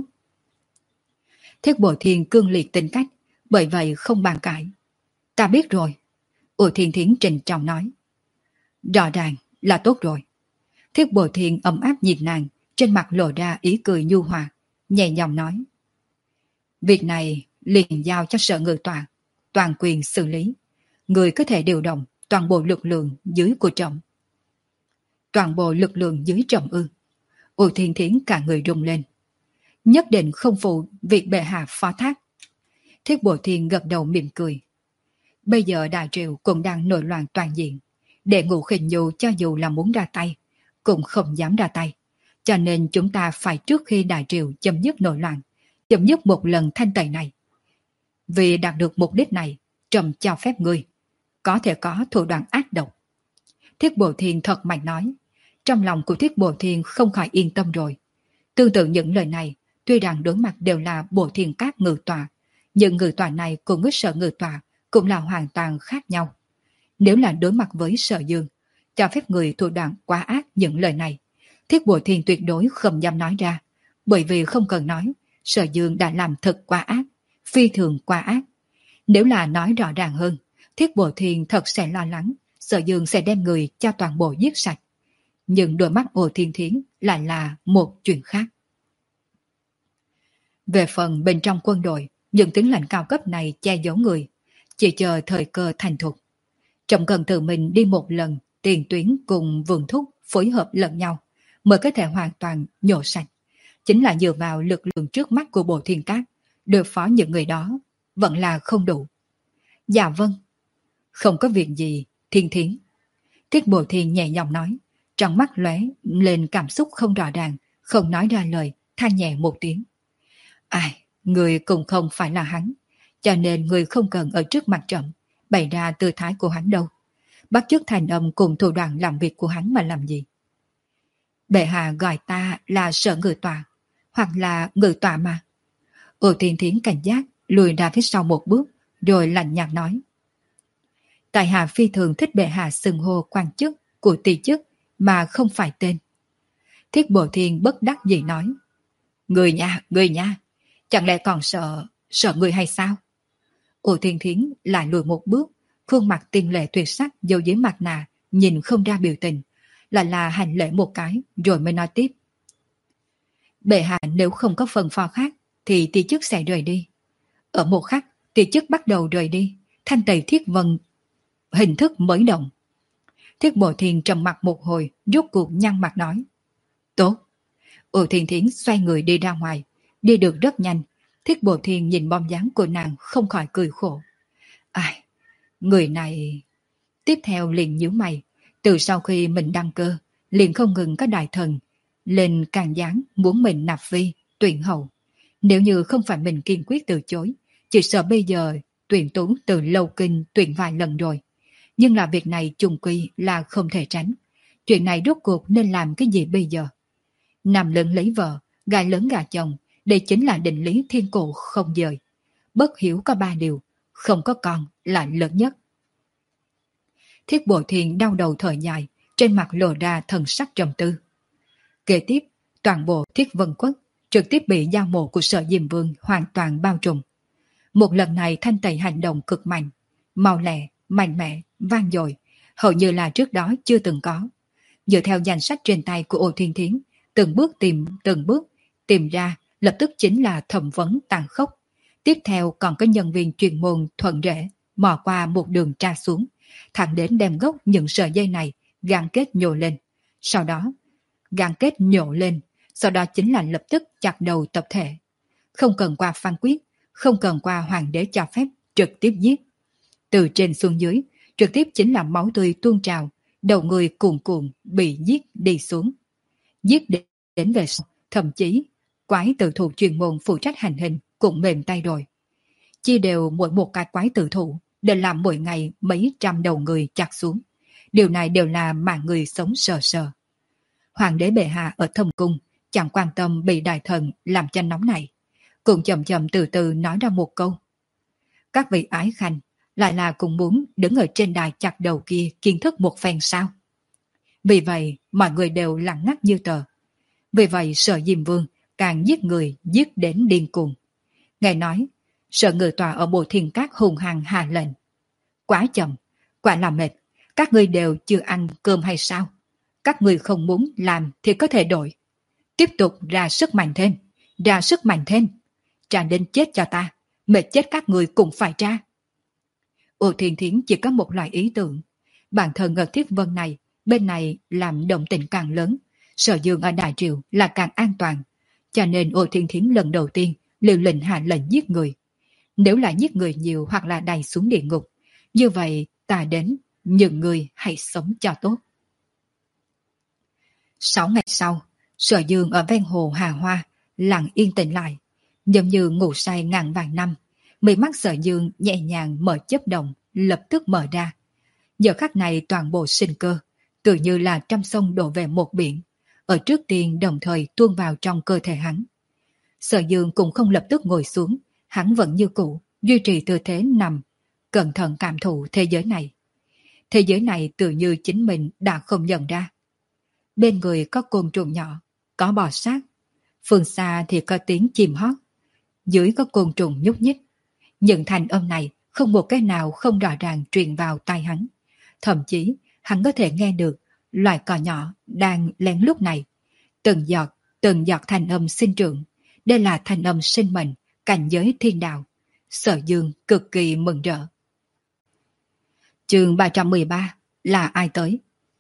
Thiết Bồi Thiên cương liệt tính cách, bởi vậy không bàn cãi. Ta biết rồi. Ô Thiên Thiến trình trọng nói. Rõ ràng là tốt rồi. Thiết Bồi Thiên ấm áp nhìn nàng, trên mặt lộ ra ý cười nhu hòa, nhẹ nhàng nói. Việc này liền giao cho sở ngự tòa, toàn quyền xử lý. Người có thể điều động toàn bộ lực lượng dưới của trọng. Toàn bộ lực lượng dưới trọng ư. Ô Thiên Thiến cả người rung lên. Nhất định không phụ việc bệ hạ phó thác. Thiết Bồi Thiên gật đầu mỉm cười. Bây giờ Đại Triều cũng đang nổi loạn toàn diện. Đệ Ngũ Khinh Nhu cho dù là muốn ra tay, cũng không dám ra tay. Cho nên chúng ta phải trước khi Đại Triều chấm dứt nổi loạn, chấm dứt một lần thanh tẩy này. Vì đạt được mục đích này, trầm cho phép ngươi có thể có thủ đoạn ác độc. Thiết Bồi Thiên thật mạnh nói. Trong lòng của Thiết Bồi Thiên không khỏi yên tâm rồi. Tương tự những lời này, tuy rằng đối mặt đều là Bổ Thiên Các ngự tòa, nhưng ngự tòa này cùng với Sở ngự tòa cũng là hoàn toàn khác nhau. Nếu là đối mặt với Sở Dương, cho phép người thủ đoạn quá ác những lời này, Thiết Bồi Thiên tuyệt đối không dám nói ra, bởi vì không cần nói, Sở Dương đã làm thật quá ác, phi thường quá ác. Nếu là nói rõ ràng hơn, Thiết Bồi Thiên thật sẽ lo lắng, Sở Dương sẽ đem người cho toàn bộ giết sạch. Nhưng đôi mắt Ô Thiên Thiến lại là một chuyện khác. Về phần bên trong quân đội, những tướng lãnh cao cấp này che giấu người, chỉ chờ thời cơ thành thục. Trọng cần tự mình đi một lần, tiền tuyến cùng vườn thúc phối hợp lẫn nhau mới có thể hoàn toàn nhổ sạch. Chính là dựa vào lực lượng trước mắt của Bộ Thiên Các, đối phó những người đó vẫn là không đủ. Dạ vâng. Không có việc gì, Thiên Thiến. Thiết Bộ Thiên nhẹ giọng nói, trong mắt lóe lên cảm xúc không rõ ràng, không nói ra lời, than nhẹ một tiếng. Ai, người cũng không phải là hắn, cho nên người không cần ở trước mặt trẫm bày ra tư thái của hắn đâu. Bắt chước thành âm cùng thủ đoạn làm việc của hắn mà làm gì? Bệ hạ gọi ta là Sở Ngự Tọa, hoặc là Ngự Tọa mà. Ô Thiên Thiến cảnh giác, lùi ra phía sau một bước, rồi lạnh nhạt nói. Tại hạ phi thường thích bệ hạ xưng hô quan chức của tỷ chức mà không phải tên. Thiết Bộ Thiên bất đắc dĩ nói. Người nha, người nha, chẳng lẽ còn sợ, sợ người hay sao? Ô Thiên Thiến lại lùi một bước, khuôn mặt tiên lệ tuyệt sắc giấu dưới mặt nạ, nhìn không ra biểu tình, lại là hành lễ một cái rồi mới nói tiếp. Bệ hạ nếu không có phần phò khác thì tỷ chức sẽ rời đi. Ở một khắc, tỷ chức bắt đầu rời đi, thanh tẩy thiết vân hình thức mới động. Thiết Bộ Thiên trầm mặt một hồi, rốt cuộc nhăn mặt nói. Tốt. Ô Thiên Thiến xoay người đi ra ngoài, đi được rất nhanh. Thiết Bộ Thiên nhìn bóng dáng của nàng không khỏi cười khổ. Ai, người này... Tiếp theo liền nhíu mày, từ sau khi mình đăng cơ, liền không ngừng có đại thần lên càng gián muốn mình nạp vi, tuyển hậu. Nếu như không phải mình kiên quyết từ chối, chỉ sợ bây giờ tuyển tú từ lâu kinh tuyển vài lần rồi. Nhưng là việc này trùng quy là không thể tránh. Chuyện này rốt cuộc nên làm cái gì bây giờ? Nam lớn lấy vợ, gà lớn gà chồng, đây chính là định lý thiên cổ không dời. Bất hiếu có ba điều, không có con là lớn nhất. Thiết Bộ Thiên đau đầu thở dài, trên mặt lộ ra thần sắc trầm tư. Kế tiếp, toàn bộ Thiết Vân Quốc trực tiếp bị giao mộ của Sở Diêm Vương hoàn toàn bao trùm. Một lần này thanh tẩy hành động cực mạnh, mau lẹ, mạnh mẽ, vang dội, hầu như là trước đó chưa từng có. Dựa theo danh sách trên tay của Ô Thiên Thiến, từng bước tìm, từng bước tìm ra, lập tức chính là thẩm vấn tàn khốc. Tiếp theo còn có nhân viên chuyên môn thuận rễ, mò qua một đường tra xuống, thẳng đến đem gốc những sợi dây này gắn kết nhổ lên. Sau đó, gắn kết nhổ lên, sau đó chính là lập tức chặt đầu tập thể. Không cần qua phán quyết, không cần qua hoàng đế cho phép, trực tiếp giết. Từ trên xuống dưới, trực tiếp chính là máu tươi tuôn trào, đầu người cuồn cuộn bị giết đi xuống. Giết đến về sau, thậm chí quái tử thủ chuyên môn phụ trách hành hình cũng mềm tay rồi. Chia đều mỗi một cái quái tử thủ để làm mỗi ngày mấy trăm đầu người chặt xuống. Điều này đều là mạng người sống sờ sờ. Hoàng đế bệ hạ ở thâm cung chẳng quan tâm bị đại thần làm cho nóng này, cũng chậm chậm từ từ nói ra một câu. Các vị ái khanh lại là cũng muốn đứng ở trên đài chặt đầu kia kiến thức một phen sao? Vì vậy mọi người đều lặng ngắt như tờ. Vì vậy Sở Diêm Vương càng giết người giết đến điên cuồng. Ngài nói Sở Ngự Tọa ở Bộ Thiên Các hùng hăng hạ lệnh. Quá chậm, quả là mệt, các ngươi đều chưa ăn cơm hay sao? Các ngươi không muốn làm thì có thể đổi. Tiếp tục ra sức mạnh thêm, ra sức mạnh thêm. Trả đến chết cho ta, mệt chết các ngươi cũng phải ra. Ô Thiên Thiến chỉ có một loại ý tưởng. Bản thân ở Thiết Vân này, bên này làm động tình càng lớn, Sở Dương ở Đại Triều là càng an toàn. Cho nên Ô Thiên Thiến lần đầu tiên liều lệnh hạ lệnh giết người. Nếu là giết người nhiều hoặc là đày xuống địa ngục, như vậy ta đến những người hãy sống cho tốt. Sáu ngày sau, Sở Dương ở ven hồ Hà Hoa lặng yên tĩnh lại, giống như ngủ say ngàn vàng năm. Mí mắt Sở Dương nhẹ nhàng mở chớp động, lập tức mở ra. Giờ khắc này toàn bộ sinh cơ, tự như là trăm sông đổ về một biển, ở trước tiên đồng thời tuôn vào trong cơ thể hắn. Sở Dương cũng không lập tức ngồi xuống, hắn vẫn như cũ, duy trì tư thế nằm, cẩn thận cảm thụ thế giới này. Thế giới này tự như chính mình đã không nhận ra. Bên người có côn trùng nhỏ, có bò sát, phương xa thì có tiếng chim hót, dưới có côn trùng nhúc nhích. Những thanh âm này không một cái nào không rõ ràng truyền vào tai hắn. Thậm chí hắn có thể nghe được loài cò nhỏ đang lén lúc này. Từng giọt, từng giọt thanh âm sinh trưởng. Đây là thanh âm sinh mệnh, cảnh giới thiên đạo. Sở Dương cực kỳ mừng rỡ. Chương ba trăm mười ba là ai tới?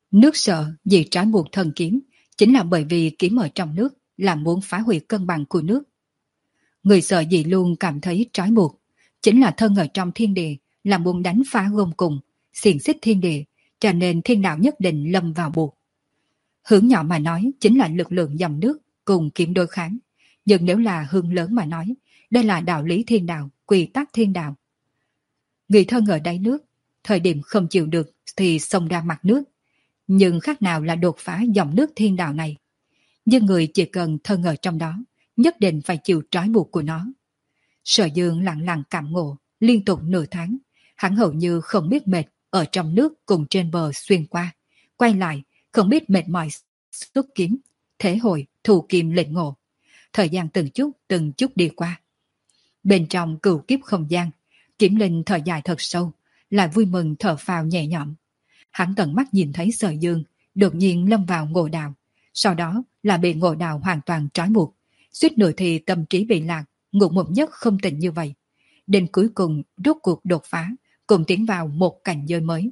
Nước sợ vì trói buộc thần kiếm, chính là bởi vì kiếm ở trong nước là muốn phá hủy cân bằng của nước. Người sợ gì luôn cảm thấy trói buộc, chính là thân ở trong thiên địa là muốn đánh phá gông cùng, xiềng xích thiên địa, cho nên thiên đạo nhất định lâm vào buộc. Hướng nhỏ mà nói chính là lực lượng dòng nước cùng kiếm đối kháng, nhưng nếu là hướng lớn mà nói, đây là đạo lý thiên đạo, quy tắc thiên đạo. Người thân ở đáy nước, thời điểm không chịu được thì xông ra mặt nước, nhưng khác nào là đột phá dòng nước thiên đạo này. Nhưng người chỉ cần thân ở trong đó, nhất định phải chịu trói buộc của nó. Sở Dương lặng lặng cảm ngộ, liên tục nửa tháng, hắn hầu như không biết mệt, ở trong nước cùng trên bờ xuyên qua, quay lại, không biết mệt mỏi xuất kiếm, thế hồi, thù kim lệnh ngộ. Thời gian từng chút, từng chút đi qua. Bên trong cửu kiếp không gian, Kiếm Linh thở dài thật sâu, lại vui mừng thở phào nhẹ nhõm. Hắn tận mắt nhìn thấy Sở Dương đột nhiên lâm vào ngộ đạo, sau đó là bị ngộ đạo hoàn toàn trói buộc, suýt nữa thì tâm trí bị lạc, ngục một giấc không tỉnh như vậy. Đến cuối cùng rốt cuộc đột phá, cùng tiến vào một cảnh giới mới.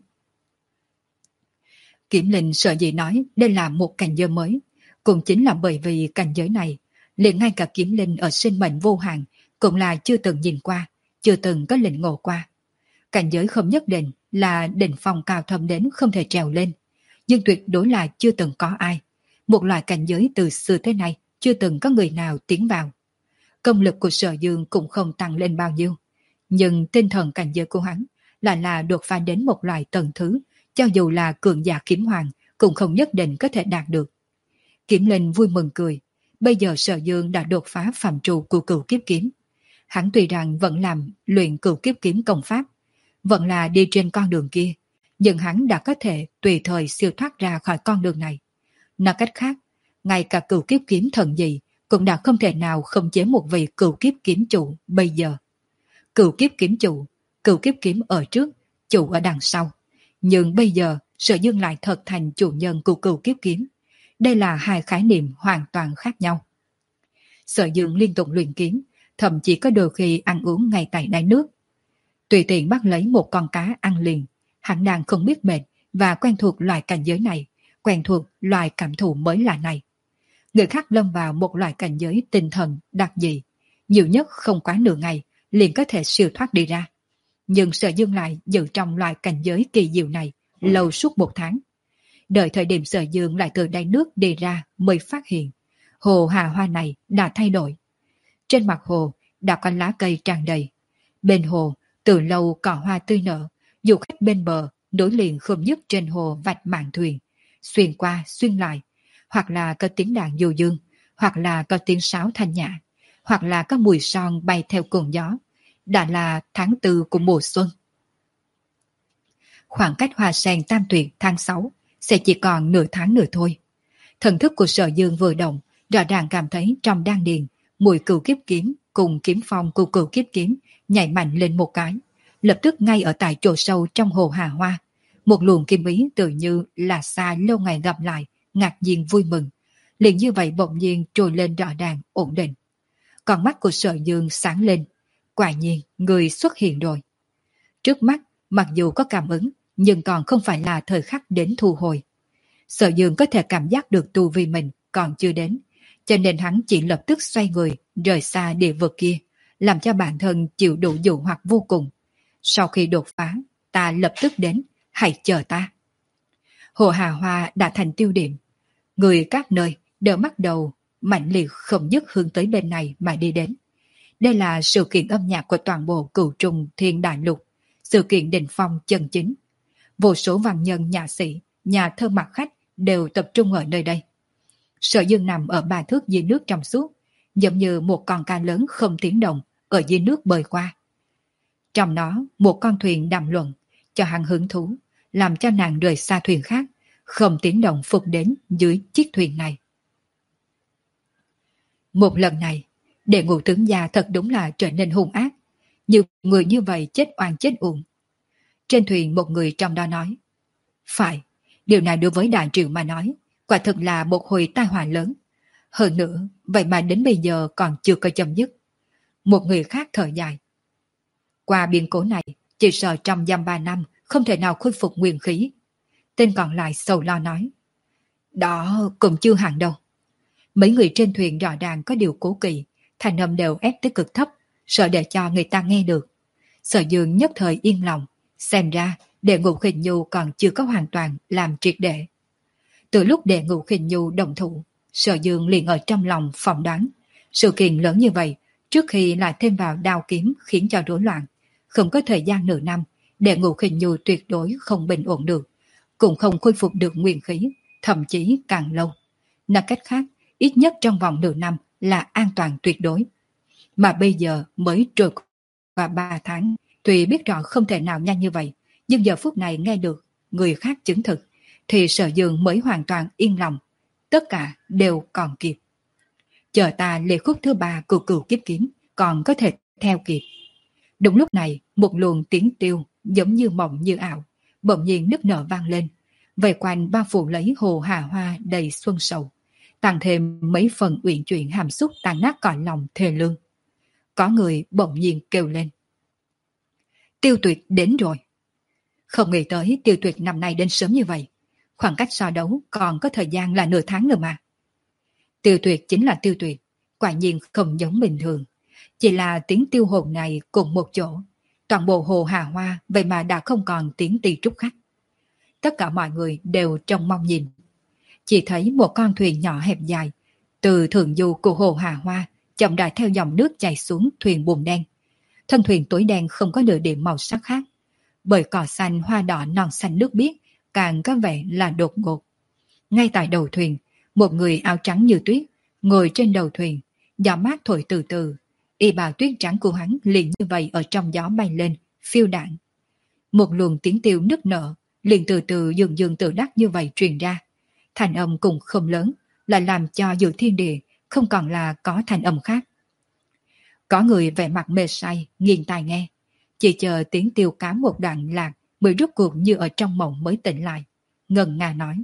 Kiếm Linh sợ gì nói đây là một cảnh giới mới, cũng chính là bởi vì cảnh giới này, liền ngay cả Kiếm Linh ở sinh mệnh vô hạn cũng là chưa từng nhìn qua, chưa từng có lĩnh ngộ qua. Cảnh giới không nhất định là đỉnh phong cao thâm đến không thể trèo lên, nhưng tuyệt đối là chưa từng có ai. Một loại cảnh giới từ xưa tới nay chưa từng có người nào tiến vào. Công lực của Sở Dương cũng không tăng lên bao nhiêu, nhưng tinh thần cảnh giới của hắn lại là đột phá đến một loại tầng thứ, cho dù là cường giả kiếm hoàng cũng không nhất định có thể đạt được. Kiếm Linh vui mừng cười, bây giờ Sở Dương đã đột phá phạm trù của cửu kiếp kiếm. Hắn tuy rằng vẫn làm luyện cửu kiếp kiếm công pháp, vẫn là đi trên con đường kia, nhưng hắn đã có thể tùy thời siêu thoát ra khỏi con đường này. Nói cách khác, ngay cả cửu kiếp kiếm thần gì cũng đã không thể nào khống chế một vị cửu kiếp kiếm chủ bây giờ. Cửu kiếp kiếm chủ, cửu kiếp kiếm ở trước, chủ ở đằng sau. Nhưng bây giờ, Sở Dương lại thật thành chủ nhân của cửu kiếp kiếm. Đây là hai khái niệm hoàn toàn khác nhau. Sở Dương liên tục luyện kiếm, thậm chí có đôi khi ăn uống ngay tại đáy nước. Tùy tiện bắt lấy một con cá ăn liền, hắn đang không biết mệt và quen thuộc loại cảnh giới này, quen thuộc loại cảm thụ mới lạ này. Người khác lâm vào một loại cảnh giới tinh thần đặc dị, nhiều nhất không quá nửa ngày liền có thể siêu thoát đi ra. Nhưng Sở Dương lại giữ trong loại cảnh giới kỳ diệu này lâu suốt một tháng. Đợi thời điểm Sở Dương lại từ đáy nước đi ra mới phát hiện hồ Hà Hoa này đã thay đổi. Trên mặt hồ đã có lá cây tràn đầy. Bên hồ từ lâu cỏ hoa tươi nở, du khách bên bờ nối liền không dứt trên hồ vạch mạn thuyền, xuyên qua xuyên lại, hoặc là có tiếng đàn du dương, hoặc là có tiếng sáo thanh nhã, hoặc là có mùi son bay theo cồn gió. Đã là tháng tư của mùa xuân. Khoảng cách hoa sen tam tuyệt tháng sáu sẽ chỉ còn nửa tháng nữa thôi. Thần thức của Sở Dương vừa động, rõ ràng cảm thấy trong đan điền mùi cửu kiếp kiếm cùng kiếm phong của cửu kiếp kiếm nhảy mạnh lên một cái, lập tức ngay ở tại chỗ sâu trong hồ Hà Hoa, một luồng kim ý tự như là xa lâu ngày gặp lại, ngạc nhiên vui mừng, liền như vậy bỗng nhiên trồi lên rõ ràng ổn định. Con mắt của Sở Dương sáng lên, quả nhiên người xuất hiện rồi. Trước mắt mặc dù có cảm ứng, nhưng còn không phải là thời khắc đến thu hồi. Sở Dương có thể cảm giác được tu vi mình còn chưa đến, cho nên hắn chỉ lập tức xoay người rời xa địa vực kia, làm cho bản thân chịu đủ dụ hoặc vô cùng. Sau khi đột phá, ta lập tức đến, hãy chờ ta. Hồ Hà Hoa đã thành tiêu điểm, người các nơi đều bắt đầu mạnh liệt không dứt hướng tới bên này mà đi đến. Đây là sự kiện âm nhạc của toàn bộ cửu trùng thiên đại lục, sự kiện đỉnh phong chân chính. Vô số văn nhân nhạc sĩ, nhà thơ mặc khách đều tập trung ở nơi đây. Sở Dương nằm ở ba thước dưới nước trong suốt, giống như một con cá lớn không tiếng động ở dưới nước bơi qua. Trong nó một con thuyền đàm luận, cho hắn hứng thú, làm cho nàng rời xa thuyền khác, không tiếng động phục đến dưới chiếc thuyền này. Một lần này, Đệ Ngũ tướng gia thật đúng là trở nên hung ác, nhiều người như vậy chết oan chết uổng. Trên thuyền một người trong đó nói, phải, điều này đối với đại triệu mà nói, quả thực là một hồi tai họa lớn. Hơn nữa, vậy mà đến bây giờ còn chưa có chấm dứt. Một người khác thở dài. Qua biến cố này, chỉ sợ trong dăm ba năm không thể nào khôi phục nguyên khí. Tên còn lại sầu lo nói. Đó cũng chưa hẳn đâu. Mấy người trên thuyền rõ ràng có điều cố kỵ, thành âm đều ép tới cực thấp, sợ để cho người ta nghe được. Sở Dương nhất thời yên lòng, xem ra Đệ Ngũ Khinh Nhu còn chưa có hoàn toàn làm triệt để. Từ lúc Đệ Ngũ Khinh Nhu động thủ, Sở Dương liền ở trong lòng phỏng đoán, sự kiện lớn như vậy, trước khi lại thêm vào đao kiếm khiến cho rối loạn, không có thời gian nửa năm, Đệ Ngũ Khinh Nhu tuyệt đối không bình ổn được, cũng không khôi phục được nguyên khí, thậm chí càng lâu. Nói cách khác, ít nhất trong vòng nửa năm là an toàn tuyệt đối. Mà bây giờ mới trôi qua ba tháng, tuy biết rõ không thể nào nhanh như vậy, nhưng giờ phút này nghe được người khác chứng thực, thì Sở Dương mới hoàn toàn yên lòng. Tất cả đều còn kịp. Chờ ta lê khúc thứ ba của Cửu Kiếp Kiếm còn có thể theo kịp. Đúng lúc này, một luồng tiếng tiêu giống như mộng như ảo, bỗng nhiên nức nở vang lên, vây quanh bao phủ lấy hồ hà hoa đầy xuân sầu, tăng thêm mấy phần uyển chuyển hàm xúc tan nát cõi lòng thề lương. Có người bỗng nhiên kêu lên. Tiêu Tuyệt đến rồi. Không nghĩ tới Tiêu Tuyệt năm nay đến sớm như vậy. Khoảng cách so đấu còn có thời gian là nửa tháng nữa mà. Tiêu Tuyệt chính là Tiêu Tuyệt, quả nhiên không giống bình thường. Chỉ là tiếng tiêu hồn này cùng một chỗ, toàn bộ hồ hà hoa vậy mà đã không còn tiếng ti trúc khác. Tất cả mọi người đều trông mong nhìn. Chỉ thấy một con thuyền nhỏ hẹp dài, từ thượng du của hồ hà hoa, chậm rãi theo dòng nước chảy xuống thuyền buồm đen. Thân thuyền tối đen không có nửa điểm màu sắc khác, bởi cỏ xanh hoa đỏ non xanh nước biếc càng có vẻ là đột ngột. Ngay tại đầu thuyền, một người áo trắng như tuyết ngồi trên đầu thuyền, gió mát thổi từ từ, y bào tuyết trắng của hắn liền như vậy ở trong gió bay lên, phiêu đạn. Một luồng tiếng tiêu nức nở liền từ từ dường dường tự đắc như vậy truyền ra. Thành âm cũng không lớn, lại làm cho giữa thiên địa không còn là có thành âm khác. Có người vẻ mặt mê say, nghiêng tai nghe, chỉ chờ tiếng tiêu cám một đoạn lạc mới rút cuộc như ở trong mộng mới tỉnh lại, ngần ngà nói.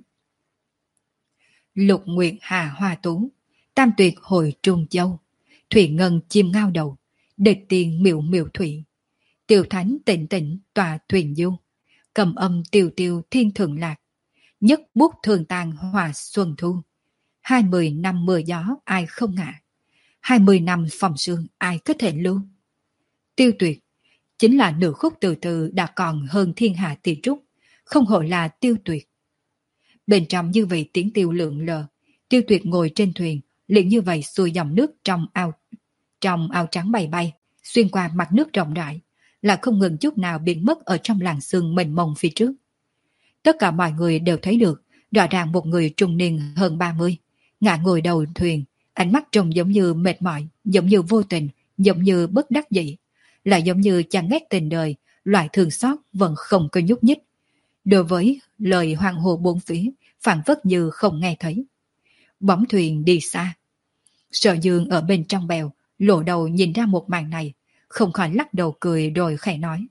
Lục Nguyệt Hà Hoa Tú, Tam Tuyệt hồi Trung Châu, Thủy Ngân chim ngao đầu, Địch Tiền miệu miệu thủy, Tiêu Thánh tịnh tịnh tòa thuyền du, Cầm âm tiêu tiêu thiên thường lạc, Nhất bút thường tàn hòa xuân thu, Hai mươi năm mưa gió ai không ngại, Hai mươi năm phòng sương ai có thể lưu. Tiêu Tuyệt chính là nửa khúc từ từ đã còn hơn thiên hạ tỷ trúc, không hổ là Tiêu Tuyệt. Bên trong như vậy tiếng tiêu lượng lờ, Tiêu Tuyệt ngồi trên thuyền, liền như vậy xuôi dòng nước trong ao, trong ao trắng bay bay, xuyên qua mặt nước rộng rãi, là không ngừng chút nào biến mất ở trong làn sương mênh mông phía trước. Tất cả mọi người đều thấy được, rõ ràng một người trung niên hơn ba mươi, ngã ngồi đầu thuyền, ánh mắt trông giống như mệt mỏi, giống như vô tình, giống như bất đắc dĩ, lại giống như chán ghét tình đời, loại thương xót vẫn không có nhúc nhích. Đối với lời hoàng hồ bốn phía, phảng phất như không nghe thấy. Bóng thuyền đi xa. Sở Dương ở bên trong bèo, lộ đầu nhìn ra một màn này, không khỏi lắc đầu cười rồi khẽ nói.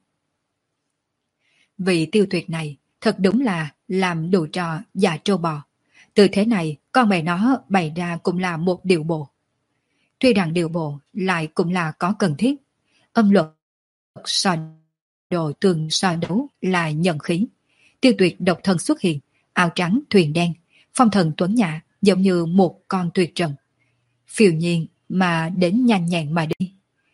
Vị Tiêu Tuyệt này, thật đúng là làm đủ trò giả trâu bò. Từ thế này, con mẹ nó bày ra cũng là một điều bộ. Tuy rằng điều bộ lại cũng là có cần thiết. Âm luật so đồ tương so đấu là nhận khí. Tiêu Tuyệt độc thân xuất hiện, áo trắng thuyền đen, phong thần tuấn nhã giống như một con tuyệt trần. Phiêu nhiên mà đến nhanh nhẹn mà đi.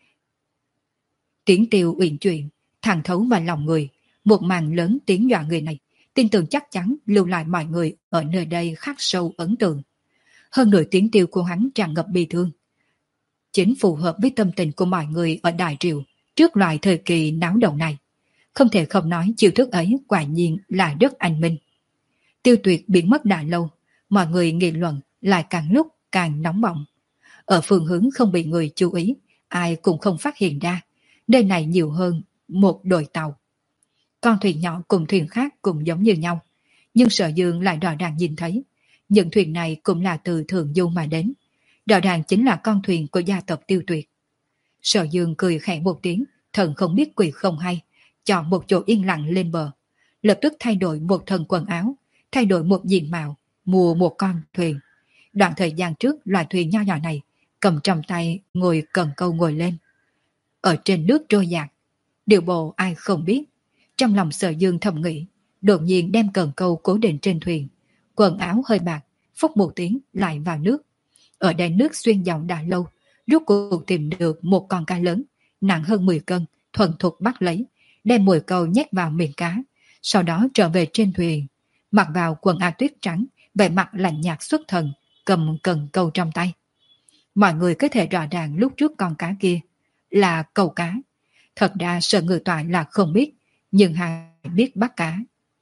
Tiếng tiêu uyển chuyển, thẳng thấu vào lòng người, một màn lớn tiếng dọa người này, tin tưởng chắc chắn lưu lại mọi người ở nơi đây khắc sâu ấn tượng. Hơn nữa tiếng tiêu của hắn tràn ngập bi thương. Chính phù hợp với tâm tình của mọi người ở Đại Triều trước loại thời kỳ náo động này. Không thể không nói chiêu thức ấy quả nhiên là rất anh minh. Tiêu Tuyệt biến mất đã lâu, mọi người nghị luận lại càng lúc càng nóng bỏng. Ở phương hướng không bị người chú ý, ai cũng không phát hiện ra, nơi này nhiều hơn một đội tàu. Con thuyền nhỏ cùng thuyền khác cũng giống như nhau, nhưng Sở Dương lại rõ ràng nhìn thấy, những thuyền này cũng là từ Thượng Du mà đến, rõ ràng chính là con thuyền của gia tộc Tiêu Tuyệt. Sở Dương cười khẽ một tiếng, thần không biết quỷ không hay, chọn một chỗ yên lặng lên bờ, lập tức thay đổi một thân quần áo, thay đổi một diện mạo, mua một con thuyền. Đoạn thời gian trước, loài thuyền nho nhỏ này cầm trong tay ngồi cần câu ngồi lên, ở trên nước trôi dạt. Điều bộ ai không biết. Trong lòng Sở Dương thầm nghĩ, đột nhiên đem cần câu cố định trên thuyền. Quần áo hơi bạc, phốc một tiếng lại vào nước. Ở đây nước xuyên dòng đã lâu, rốt cuộc tìm được một con cá lớn, nặng hơn mười cân, thuần thục bắt lấy, đem mồi câu nhét vào miệng cá, sau đó trở về trên thuyền, mặc vào quần áo tuyết trắng, vẻ mặt lạnh nhạt xuất thần, cầm cần câu trong tay. Mọi người có thể rõ ràng lúc trước con cá kia là câu cá. Thật ra Sở Ngự Tọa là không biết, nhưng hắn biết bắt cá.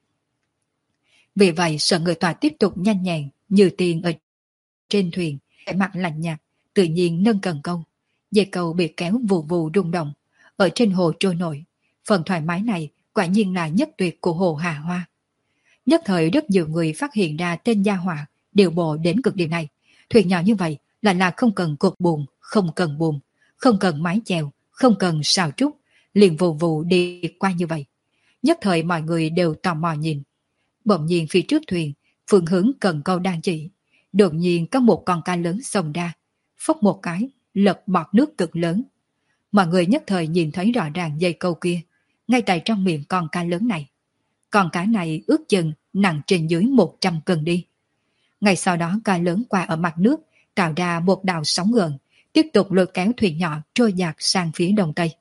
Vì vậy Sở Ngự Tọa tiếp tục nhanh nhẹn như tiền ở trên thuyền, vẻ mặt lạnh nhạt, tự nhiên nâng cần câu. Dây câu bị kéo vù vù rung động, ở trên hồ trôi nổi. Phần thoải mái này quả nhiên là nhất tuyệt của hồ Hà Hoa. Nhất thời rất nhiều người phát hiện ra tên gia hỏa điều bộ đến cực điểm này. Thuyền nhỏ như vậy là là không cần cột buồm, không cần buồm, không cần mái chèo, không cần sào trúc, liền vù vù đi qua như vậy. Nhất thời mọi người đều tò mò nhìn. Bỗng nhiên phía trước thuyền, phương hướng cần câu đang chỉ, đột nhiên có một con cá lớn xông ra, phốc một cái, lật bọt nước cực lớn. Mọi người nhất thời nhìn thấy rõ ràng dây câu kia, ngay tại trong miệng con cá lớn này. Con cá này ước chừng nặng trên dưới một trăm cân đi. Ngay sau đó cá lớn qua ở mặt nước, tạo ra một đạo sóng gần, tiếp tục lôi kéo thuyền nhỏ trôi dạt sang phía đông tây.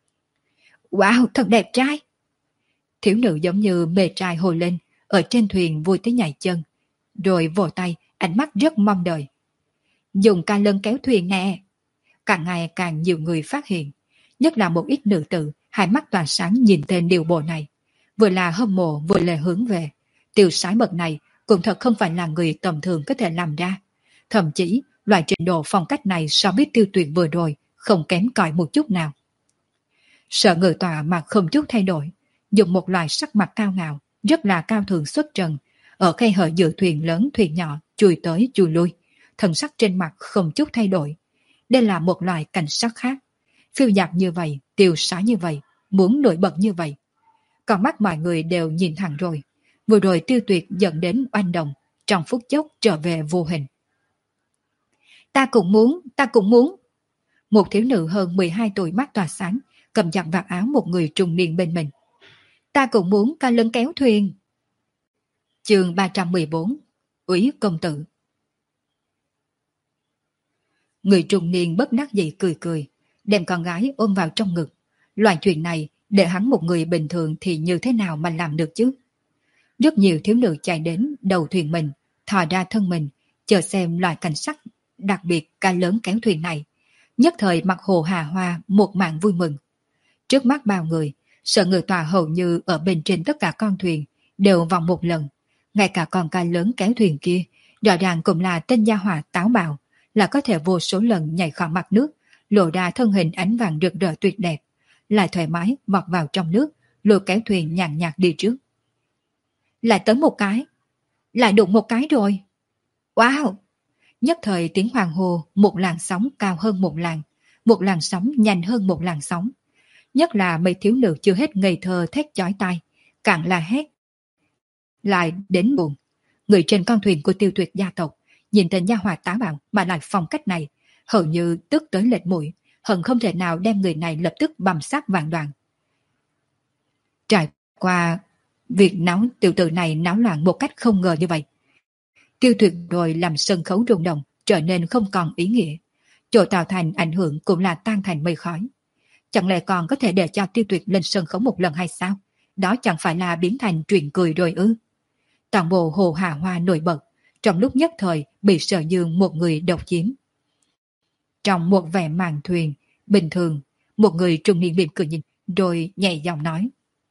Wow, thật đẹp trai! Thiếu nữ giống như mê trai hồi lên, ở trên thuyền vui tới nhảy chân, rồi vỗ tay, ánh mắt rất mong đợi. Dùng ca lân kéo thuyền nè! Càng ngày càng nhiều người phát hiện, nhất là một ít nữ tử, hai mắt tỏa sáng nhìn tên điều bộ này. Vừa là hâm mộ vừa là hướng về. Tiêu sái bậc này cũng thật không phải là người tầm thường có thể làm ra. Thậm chí, loại trình độ phong cách này so với Tiêu Tuyệt vừa rồi không kém cỏi một chút nào. Sở Ngự Tọa mặt không chút thay đổi, dùng một loại sắc mặt cao ngạo, rất là cao thượng xuất trần, ở khe hở giữa thuyền lớn thuyền nhỏ chui tới chui lui, thần sắc trên mặt không chút thay đổi. Đây là một loại cảnh sắc khác, phiêu dạt như vậy, tiêu sái như vậy, muốn nổi bật như vậy. Còn mắt mọi người đều nhìn thẳng rồi. Vừa rồi Tiêu Tuyệt dẫn đến oanh động, trong phút chốc trở về vô hình. Ta cũng muốn, ta cũng muốn. Một thiếu nữ hơn mười hai tuổi mắt tỏa sáng, cầm chặt vạt áo một người trung niên bên mình. Ta cũng muốn ca lân kéo thuyền. Chương ba trăm mười bốn. Úy công tử. Người trung niên bất đắc dĩ cười cười, đem con gái ôm vào trong ngực. Loại chuyện này, để hắn một người bình thường thì như thế nào mà làm được chứ? Rất nhiều thiếu nữ chạy đến đầu thuyền mình, thò ra thân mình, chờ xem loại cảnh sắc đặc biệt ca lớn kéo thuyền này. Nhất thời mặt hồ Hà Hoa một màn vui mừng. Trước mắt bao người, Sở Ngự Tọa hầu như ở bên trên tất cả con thuyền đều vòng một lần. Ngay cả con ca lớn kéo thuyền kia, rõ ràng cũng là tên gia hỏa táo bạo, là có thể vô số lần nhảy khỏi mặt nước, lộ ra thân hình ánh vàng rực rỡ tuyệt đẹp, lại thoải mái vọt vào trong nước, lôi kéo thuyền nhàn nhạt đi trước. Lại tới một cái, lại đụng một cái rồi. Wow! Nhất thời tiếng hoàng hồ, một làn sóng cao hơn một làn, một làn sóng nhanh hơn một làn sóng. Nhất là mấy thiếu nữ chưa hết ngây thơ thét chói tai, càng là hét. Lại đến buồn. Người trên con thuyền của Tiêu Tuyệt gia tộc, nhìn tên gia hỏa táo bạo mà lại phong cách này, hầu như tức tới lệch mũi, hận không thể nào đem người này lập tức bầm sát vạn đoạn. Trải qua việc náo tiểu tử này náo loạn một cách không ngờ như vậy, Tiêu Tuyệt rồi làm sân khấu rung động, trở nên không còn ý nghĩa. Chỗ tạo thành ảnh hưởng cũng là tan thành mây khói. Chẳng lẽ còn có thể để cho Tiêu Tuyệt lên sân khấu một lần hay sao? Đó chẳng phải là biến thành truyện cười rồi ư? Toàn bộ hồ Hà Hoa nổi bật, trong lúc nhất thời bị Sở Dương một người độc chiếm. Trong một vẻ màn thuyền bình thường, một người trung niên mỉm cười nhìn, rồi nhẹ giọng nói: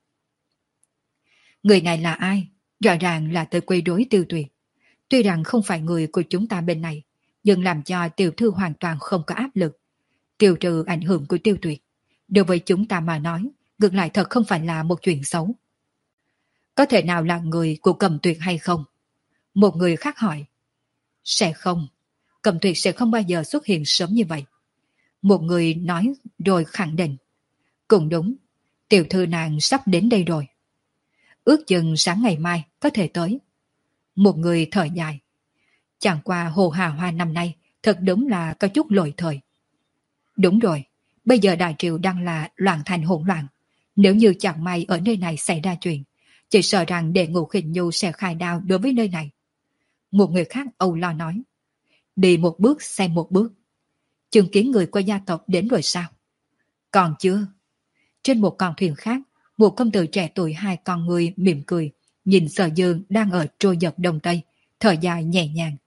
Người này là ai? Rõ ràng là tới quấy rối Tiêu Tuyệt. Tuy rằng không phải người của chúng ta bên này, nhưng làm cho tiểu thư hoàn toàn không có áp lực. Tiêu trừ ảnh hưởng của Tiêu Tuyệt, đối với chúng ta mà nói, ngược lại thật không phải là một chuyện xấu. Có thể nào là người của Cầm Tuyệt hay không? Một người khác hỏi. Sẽ không. Cầm Tuyệt sẽ không bao giờ xuất hiện sớm như vậy. Một người nói rồi khẳng định. Cũng đúng, tiểu thư nàng sắp đến đây rồi. Ước chừng sáng ngày mai có thể tới. Một người thở dài. Chẳng qua hồ Hà Hoa năm nay thật đúng là có chút lỗi thời. Đúng rồi, bây giờ đại triều đang là loạn thành hỗn loạn. Nếu như chẳng may ở nơi này xảy ra chuyện, chỉ sợ rằng Đệ Ngũ Khinh Nhu sẽ khai đao đối với nơi này. Một người khác âu lo nói, đi một bước xem một bước. Chứng kiến người của gia tộc đến rồi sao? Còn chưa. Trên một con thuyền khác, một công tử trẻ tuổi hai con người mỉm cười, nhìn Sở Dương đang ở trôi giật đông tây, thở dài nhẹ nhàng.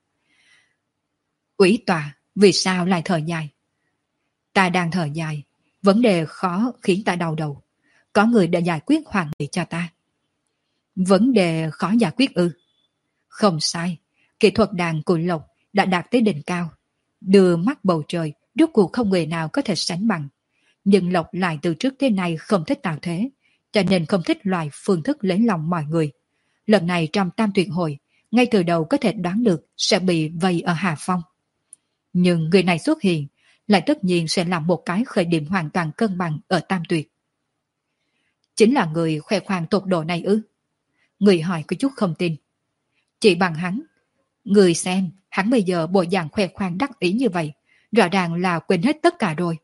Ủy tòa, vì sao lại thở dài? Ta đang thở dài, vấn đề khó khiến ta đau đầu. Có người đã giải quyết hoàng nghị cho ta. Vấn đề khó giải quyết ư? Không sai, kỹ thuật đàn của Lộc đã đạt tới đỉnh cao. Đưa mắt bầu trời, rốt cuộc không người nào có thể sánh bằng. Nhưng Lộc lại từ trước tới nay không thích tạo thế, cho nên không thích loại phương thức lấy lòng mọi người. Lần này trong tam tuyệt hội, ngay từ đầu có thể đoán được sẽ bị vây ở Hà Phong. Nhưng người này xuất hiện, lại tất nhiên sẽ làm một cái khởi điểm hoàn toàn cân bằng ở tam tuyệt. Chính là người khoe khoang tột độ này ư? Người hỏi có chút không tin. Chỉ bằng hắn. Người xem, hắn bây giờ bộ dạng khoe khoang đắc ý như vậy, rõ ràng là quên hết tất cả rồi.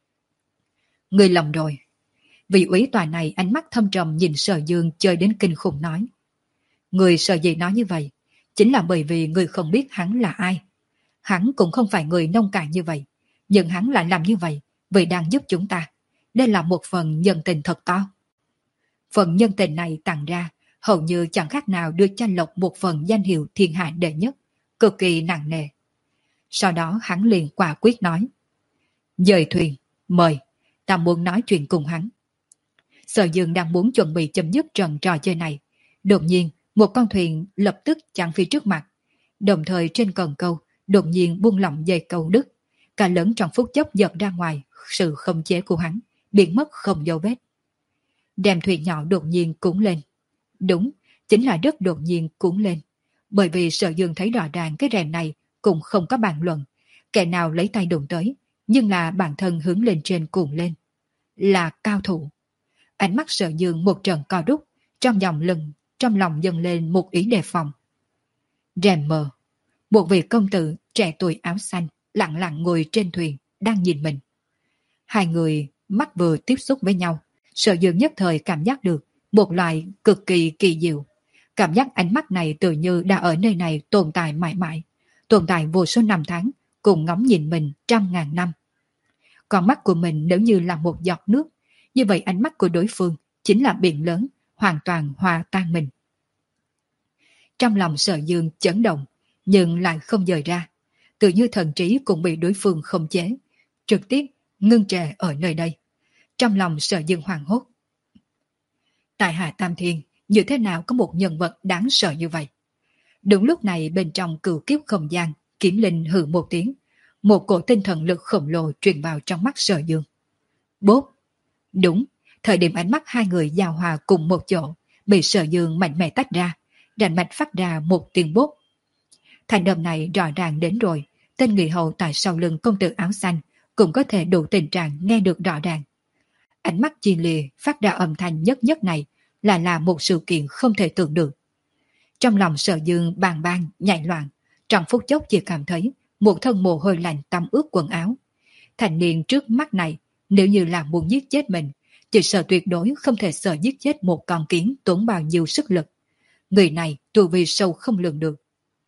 Người lầm rồi. Vị úy tòa này ánh mắt thâm trầm nhìn Sở Dương chơi đến kinh khủng nói. Người sợ gì nói như vậy? Chính là bởi vì người không biết hắn là ai. Hắn cũng không phải người nông cạn như vậy. Nhưng hắn lại làm như vậy vì đang giúp chúng ta. Đây là một phần nhân tình thật to. Phần nhân tình này tặng ra hầu như chẳng khác nào đưa cho Lộc một phần danh hiệu thiên hạ đệ nhất, cực kỳ nặng nề. Sau đó hắn liền quả quyết nói. Dời thuyền, mời, ta muốn nói chuyện cùng hắn. Sở Dương đang muốn chuẩn bị chấm dứt trận trò chơi này. Đột nhiên, một con thuyền lập tức chặn phía trước mặt. Đồng thời trên cần câu, đột nhiên buông lỏng dây câu đứt. Cả lớn trong phút chốc giật ra ngoài, sự không chế của hắn, biến mất không dấu vết. Rèm thuyền nhỏ đột nhiên cuốn lên. Đúng, chính là đất đột nhiên cuốn lên. Bởi vì Sở Dương thấy rõ ràng cái rèm này cũng không có bàn luận. Kẻ nào lấy tay đụng tới, nhưng là bản thân hướng lên trên cuộn lên. Là cao thủ. Ánh mắt Sở Dương một trận co rút, trong dòng lưng, trong lòng dâng lên một ý đề phòng. Rèm mờ. Một vị công tử trẻ tuổi áo xanh lặng lặng ngồi trên thuyền, đang nhìn mình. Hai người mắt vừa tiếp xúc với nhau, Sở Dương nhất thời cảm giác được một loại cực kỳ kỳ diệu. Cảm giác ánh mắt này tự như đã ở nơi này tồn tại mãi mãi, tồn tại vô số năm tháng, cùng ngóng nhìn mình trăm ngàn năm. Con mắt của mình nếu như là một giọt nước, như vậy ánh mắt của đối phương chính là biển lớn, hoàn toàn hòa tan mình. Trong lòng Sở Dương chấn động, nhưng lại không dời ra. Tự như thần trí cũng bị đối phương khống chế, trực tiếp ngưng trệ ở nơi đây. Trong lòng Sở Dương hoảng hốt. Tại Hạ Tam Thiên, như thế nào có một nhân vật đáng sợ như vậy? Đúng lúc này bên trong cửu kiếp không gian, Kiếm Linh hừ một tiếng. Một cổ tinh thần lực khổng lồ truyền vào trong mắt Sở Dương. Bốp! Đúng, thời điểm ánh mắt hai người giao hòa cùng một chỗ, bị Sở Dương mạnh mẽ tách ra, rành mạch phát ra một tiếng bốp. Thành âm này rõ ràng đến rồi, tên người hầu tại sau lưng công tử áo xanh cũng có thể đủ tình trạng nghe được rõ ràng. Ánh mắt chi lìa phát ra âm thanh nhất nhất này là là một sự kiện không thể tưởng được. Trong lòng Sở Dương bàng bàng nhảy loạn, trong phút chốc chỉ cảm thấy một thân mồ hôi lạnh tắm ướt quần áo. Thành niên trước mắt này, nếu như là muốn giết chết mình, chỉ sợ tuyệt đối không thể sợ giết chết một con kiến tốn bao nhiêu sức lực. Người này tu vi sâu không lường được.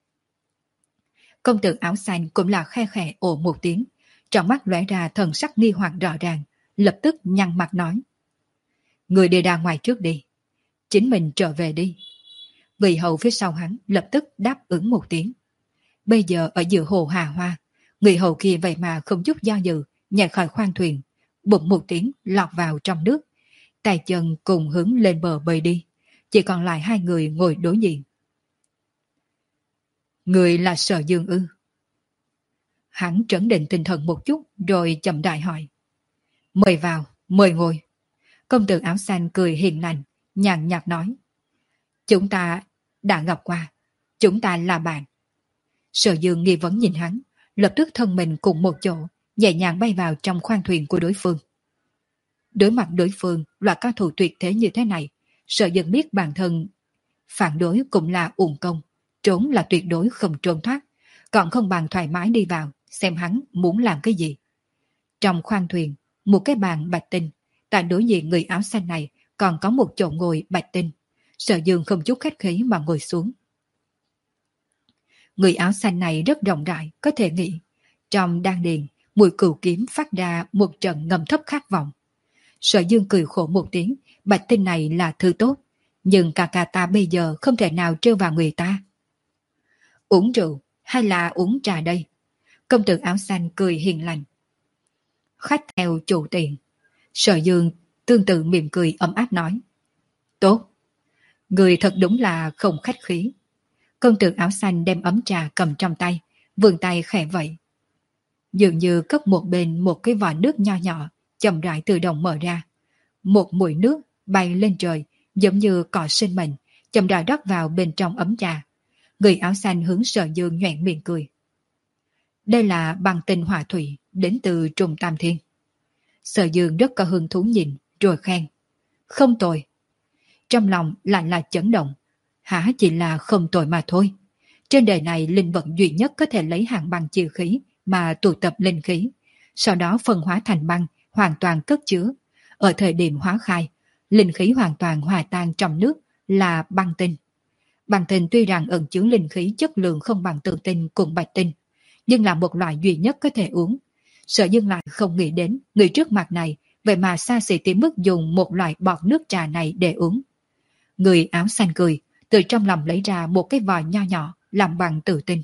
Công tử áo xanh cũng là khe khẽ ồ một tiếng, trong mắt lóe ra thần sắc nghi hoặc rõ ràng, lập tức nhăn mặt nói. Người đi ra ngoài trước đi, chính mình trở về đi. Vị hầu phía sau hắn lập tức đáp ứng một tiếng. Bây giờ ở giữa hồ Hà Hoa, người hầu kia vậy mà không chút do dự, nhảy khỏi khoang thuyền, bụm một tiếng lọt vào trong nước, tay chân cùng hướng lên bờ bơi đi, chỉ còn lại hai người ngồi đối diện. Người là Sở Dương ư? Hắn trấn định tinh thần một chút rồi chậm rãi hỏi. Mời vào, mời ngồi. Công tử áo xanh cười hiền lành, nhàn nhạt nói. Chúng ta đã gặp qua, chúng ta là bạn. Sở Dương nghi vấn nhìn hắn, lập tức thân mình cùng một chỗ, nhẹ nhàng bay vào trong khoang thuyền của đối phương. Đối mặt đối phương là cao thủ tuyệt thế như thế này, Sở Dương biết bản thân phản đối cũng là uổng công, trốn là tuyệt đối không trốn thoát, còn không bằng thoải mái đi vào, xem hắn muốn làm cái gì. Trong khoang thuyền, một cái bàn bạch tinh, tại đối diện người áo xanh này còn có một chỗ ngồi bạch tinh. Sở Dương không chút khách khí mà ngồi xuống. Người áo xanh này rất rộng rãi, có thể nghĩ. Trong đan điền, mùi cừu kiếm phát ra một trận ngầm thấp khát vọng. Sở Dương cười khổ một tiếng, bạch tinh này là thứ tốt, nhưng ca ca ta bây giờ không thể nào trêu vào người ta. Uống rượu hay là uống trà đây? Công tử áo xanh cười hiền lành. Khách theo chủ tiệm. Sở Dương tương tự mỉm cười ấm áp nói. Tốt. Người thật đúng là không khách khí. Công tử áo xanh đem ấm trà cầm trong tay, vươn tay khẽ vậy. Dường như cất một bên một cái vòi nước nho nhỏ, chậm rãi tự động mở ra. Một mũi nước bay lên trời, giống như cỏ sinh mệnh, chậm rãi rót vào bên trong ấm trà. Người áo xanh hướng Sở Dương nhoẻn miệng cười. Đây là băng tinh hỏa thủy đến từ Trùng Tam Thiên. Sở Dương rất có hứng thú nhìn, rồi khen. Không tồi. Trong lòng lại là chấn động. Hả chỉ là không tồi mà thôi. Trên đời này linh vật duy nhất có thể lấy hạng băng chi khí mà tụ tập linh khí, sau đó phân hóa thành băng, hoàn toàn cất chứa. Ở thời điểm hóa khai, linh khí hoàn toàn hòa tan trong nước là băng tinh. Băng tinh tuy rằng ẩn chứa linh khí chất lượng không bằng tường tinh cùng bạch tinh, nhưng là một loại duy nhất có thể uống. Sở Dương lại không nghĩ đến người trước mặt này vậy mà xa xỉ tới mức dùng một loại bọt nước trà này để uống. Người áo xanh cười, từ trong lòng lấy ra một cái vòi nho nhỏ làm bằng tử tinh.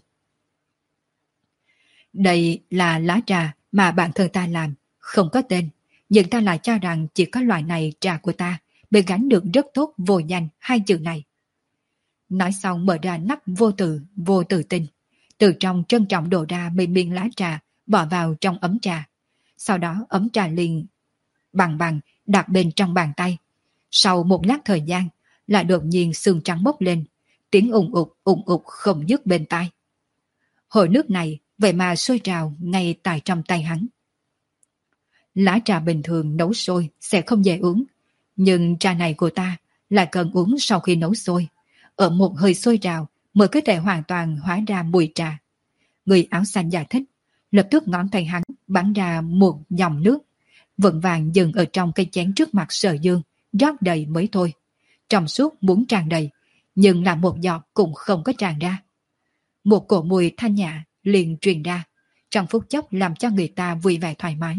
Đây là lá trà mà bản thân ta làm, không có tên, nhưng ta lại cho rằng chỉ có loại này trà của ta mới gắn được rất tốt vô danh hai chữ này. Nói xong mở ra nắp vô tử, vô tử tinh, từ trong trân trọng đổ ra mấy miếng lá trà bỏ vào trong ấm trà. Sau đó ấm trà liền bằng bằng đặt bên trong bàn tay. Sau một lát thời gian, lại đột nhiên sương trắng bốc lên, tiếng ùng ục ùng ục không dứt bên tai. Hồ nước này vậy mà sôi trào ngay tại trong tay hắn. Lá trà bình thường nấu sôi sẽ không dễ uống, nhưng trà này của ta lại cần uống sau khi nấu sôi, ở một hơi sôi trào mới có thể hoàn toàn hóa ra mùi trà. Người áo xanh giải thích, lập tức ngón tay hắn bắn ra một dòng nước, vững vàng dừng ở trong cây chén trước mặt Sở Dương, rót đầy mới thôi. Trong suốt muốn tràn đầy, nhưng là một giọt cũng không có tràn ra. Một cổ mùi thanh nhã liền truyền ra, trong phút chốc làm cho người ta vui vẻ thoải mái.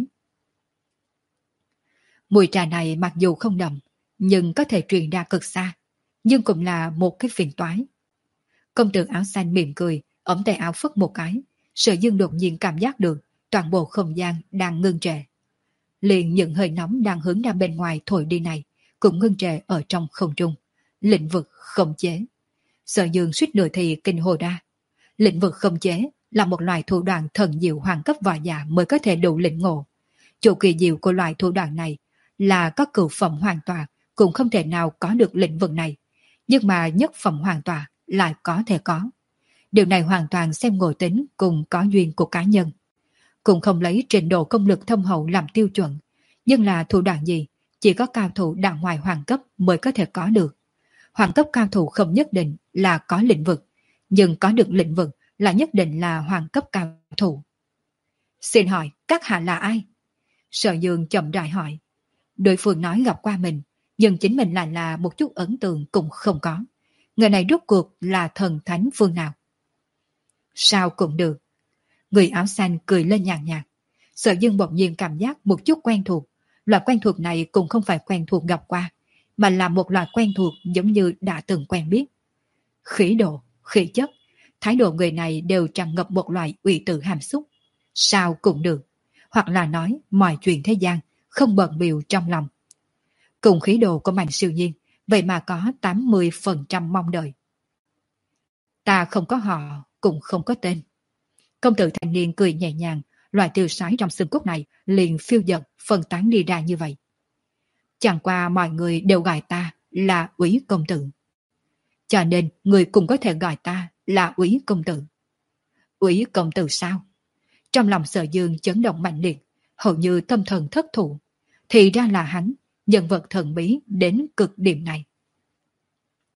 Mùi trà này mặc dù không đậm, nhưng có thể truyền ra cực xa, nhưng cũng là một cái phiền toái. Công tử áo xanh mỉm cười, ống tay áo phất một cái, Sở Dương đột nhiên cảm giác được toàn bộ không gian đang ngưng trệ. Liền những hơi nóng đang hướng ra bên ngoài thổi đi này cũng ngưng trệ ở trong không trung. Lĩnh vực khống chế. Sở Dương suýt nửa thì kinh hồ ra. Lĩnh vực khống chế là một loại thủ đoạn thần diệu hoàng cấp võ giả mới có thể đủ lĩnh ngộ. Chỗ kỳ diệu của loại thủ đoạn này là có cửu phẩm hoàn toàn cũng không thể nào có được lĩnh vực này, nhưng mà nhất phẩm hoàn toàn lại có thể có. Điều này hoàn toàn xem ngộ tính cùng có duyên của cá nhân. Cũng không lấy trình độ công lực thâm hậu làm tiêu chuẩn, nhưng là thủ đoạn gì chỉ có cao thủ đẳng ngoài hoàng cấp mới có thể có được. Hoàng cấp cao thủ không nhất định là có lĩnh vực, nhưng có được lĩnh vực là nhất định là hoàng cấp cao thủ. Xin hỏi các hạ là ai? Sở Dương chậm rãi hỏi. Đối phương nói gặp qua mình, nhưng chính mình lại là một chút ấn tượng cũng không có. Người này rốt cuộc là thần thánh phương nào? Sao cũng được. Người áo xanh cười lên nhàn nhạt. Sở Dương bỗng nhiên cảm giác một chút quen thuộc. Loại quen thuộc này cũng không phải quen thuộc gặp qua, mà là một loại quen thuộc giống như đã từng quen biết. Khí độ, khí chất, thái độ người này đều tràn ngập một loại uy tử hàm xúc. Sao cũng được. Hoặc là nói mọi chuyện thế gian không bận bịu trong lòng. Cùng khí độ của Mạnh Siêu Nhiên, vậy mà có tám mươi phần trăm mong đợi. Ta không có họ, cũng không có tên. Công tử thanh niên cười nhẹ nhàng, loại tiêu sái trong xương cốt này liền phiêu dật phân tán đi ra như vậy. Chẳng qua mọi người đều gọi ta là Úy công tử, cho nên người cũng có thể gọi ta là Úy công tử. Úy công tử sao? Trong lòng Sở Dương chấn động mạnh liệt, hầu như tâm thần thất thủ. Thì ra là hắn, nhân vật thần bí đến cực điểm này.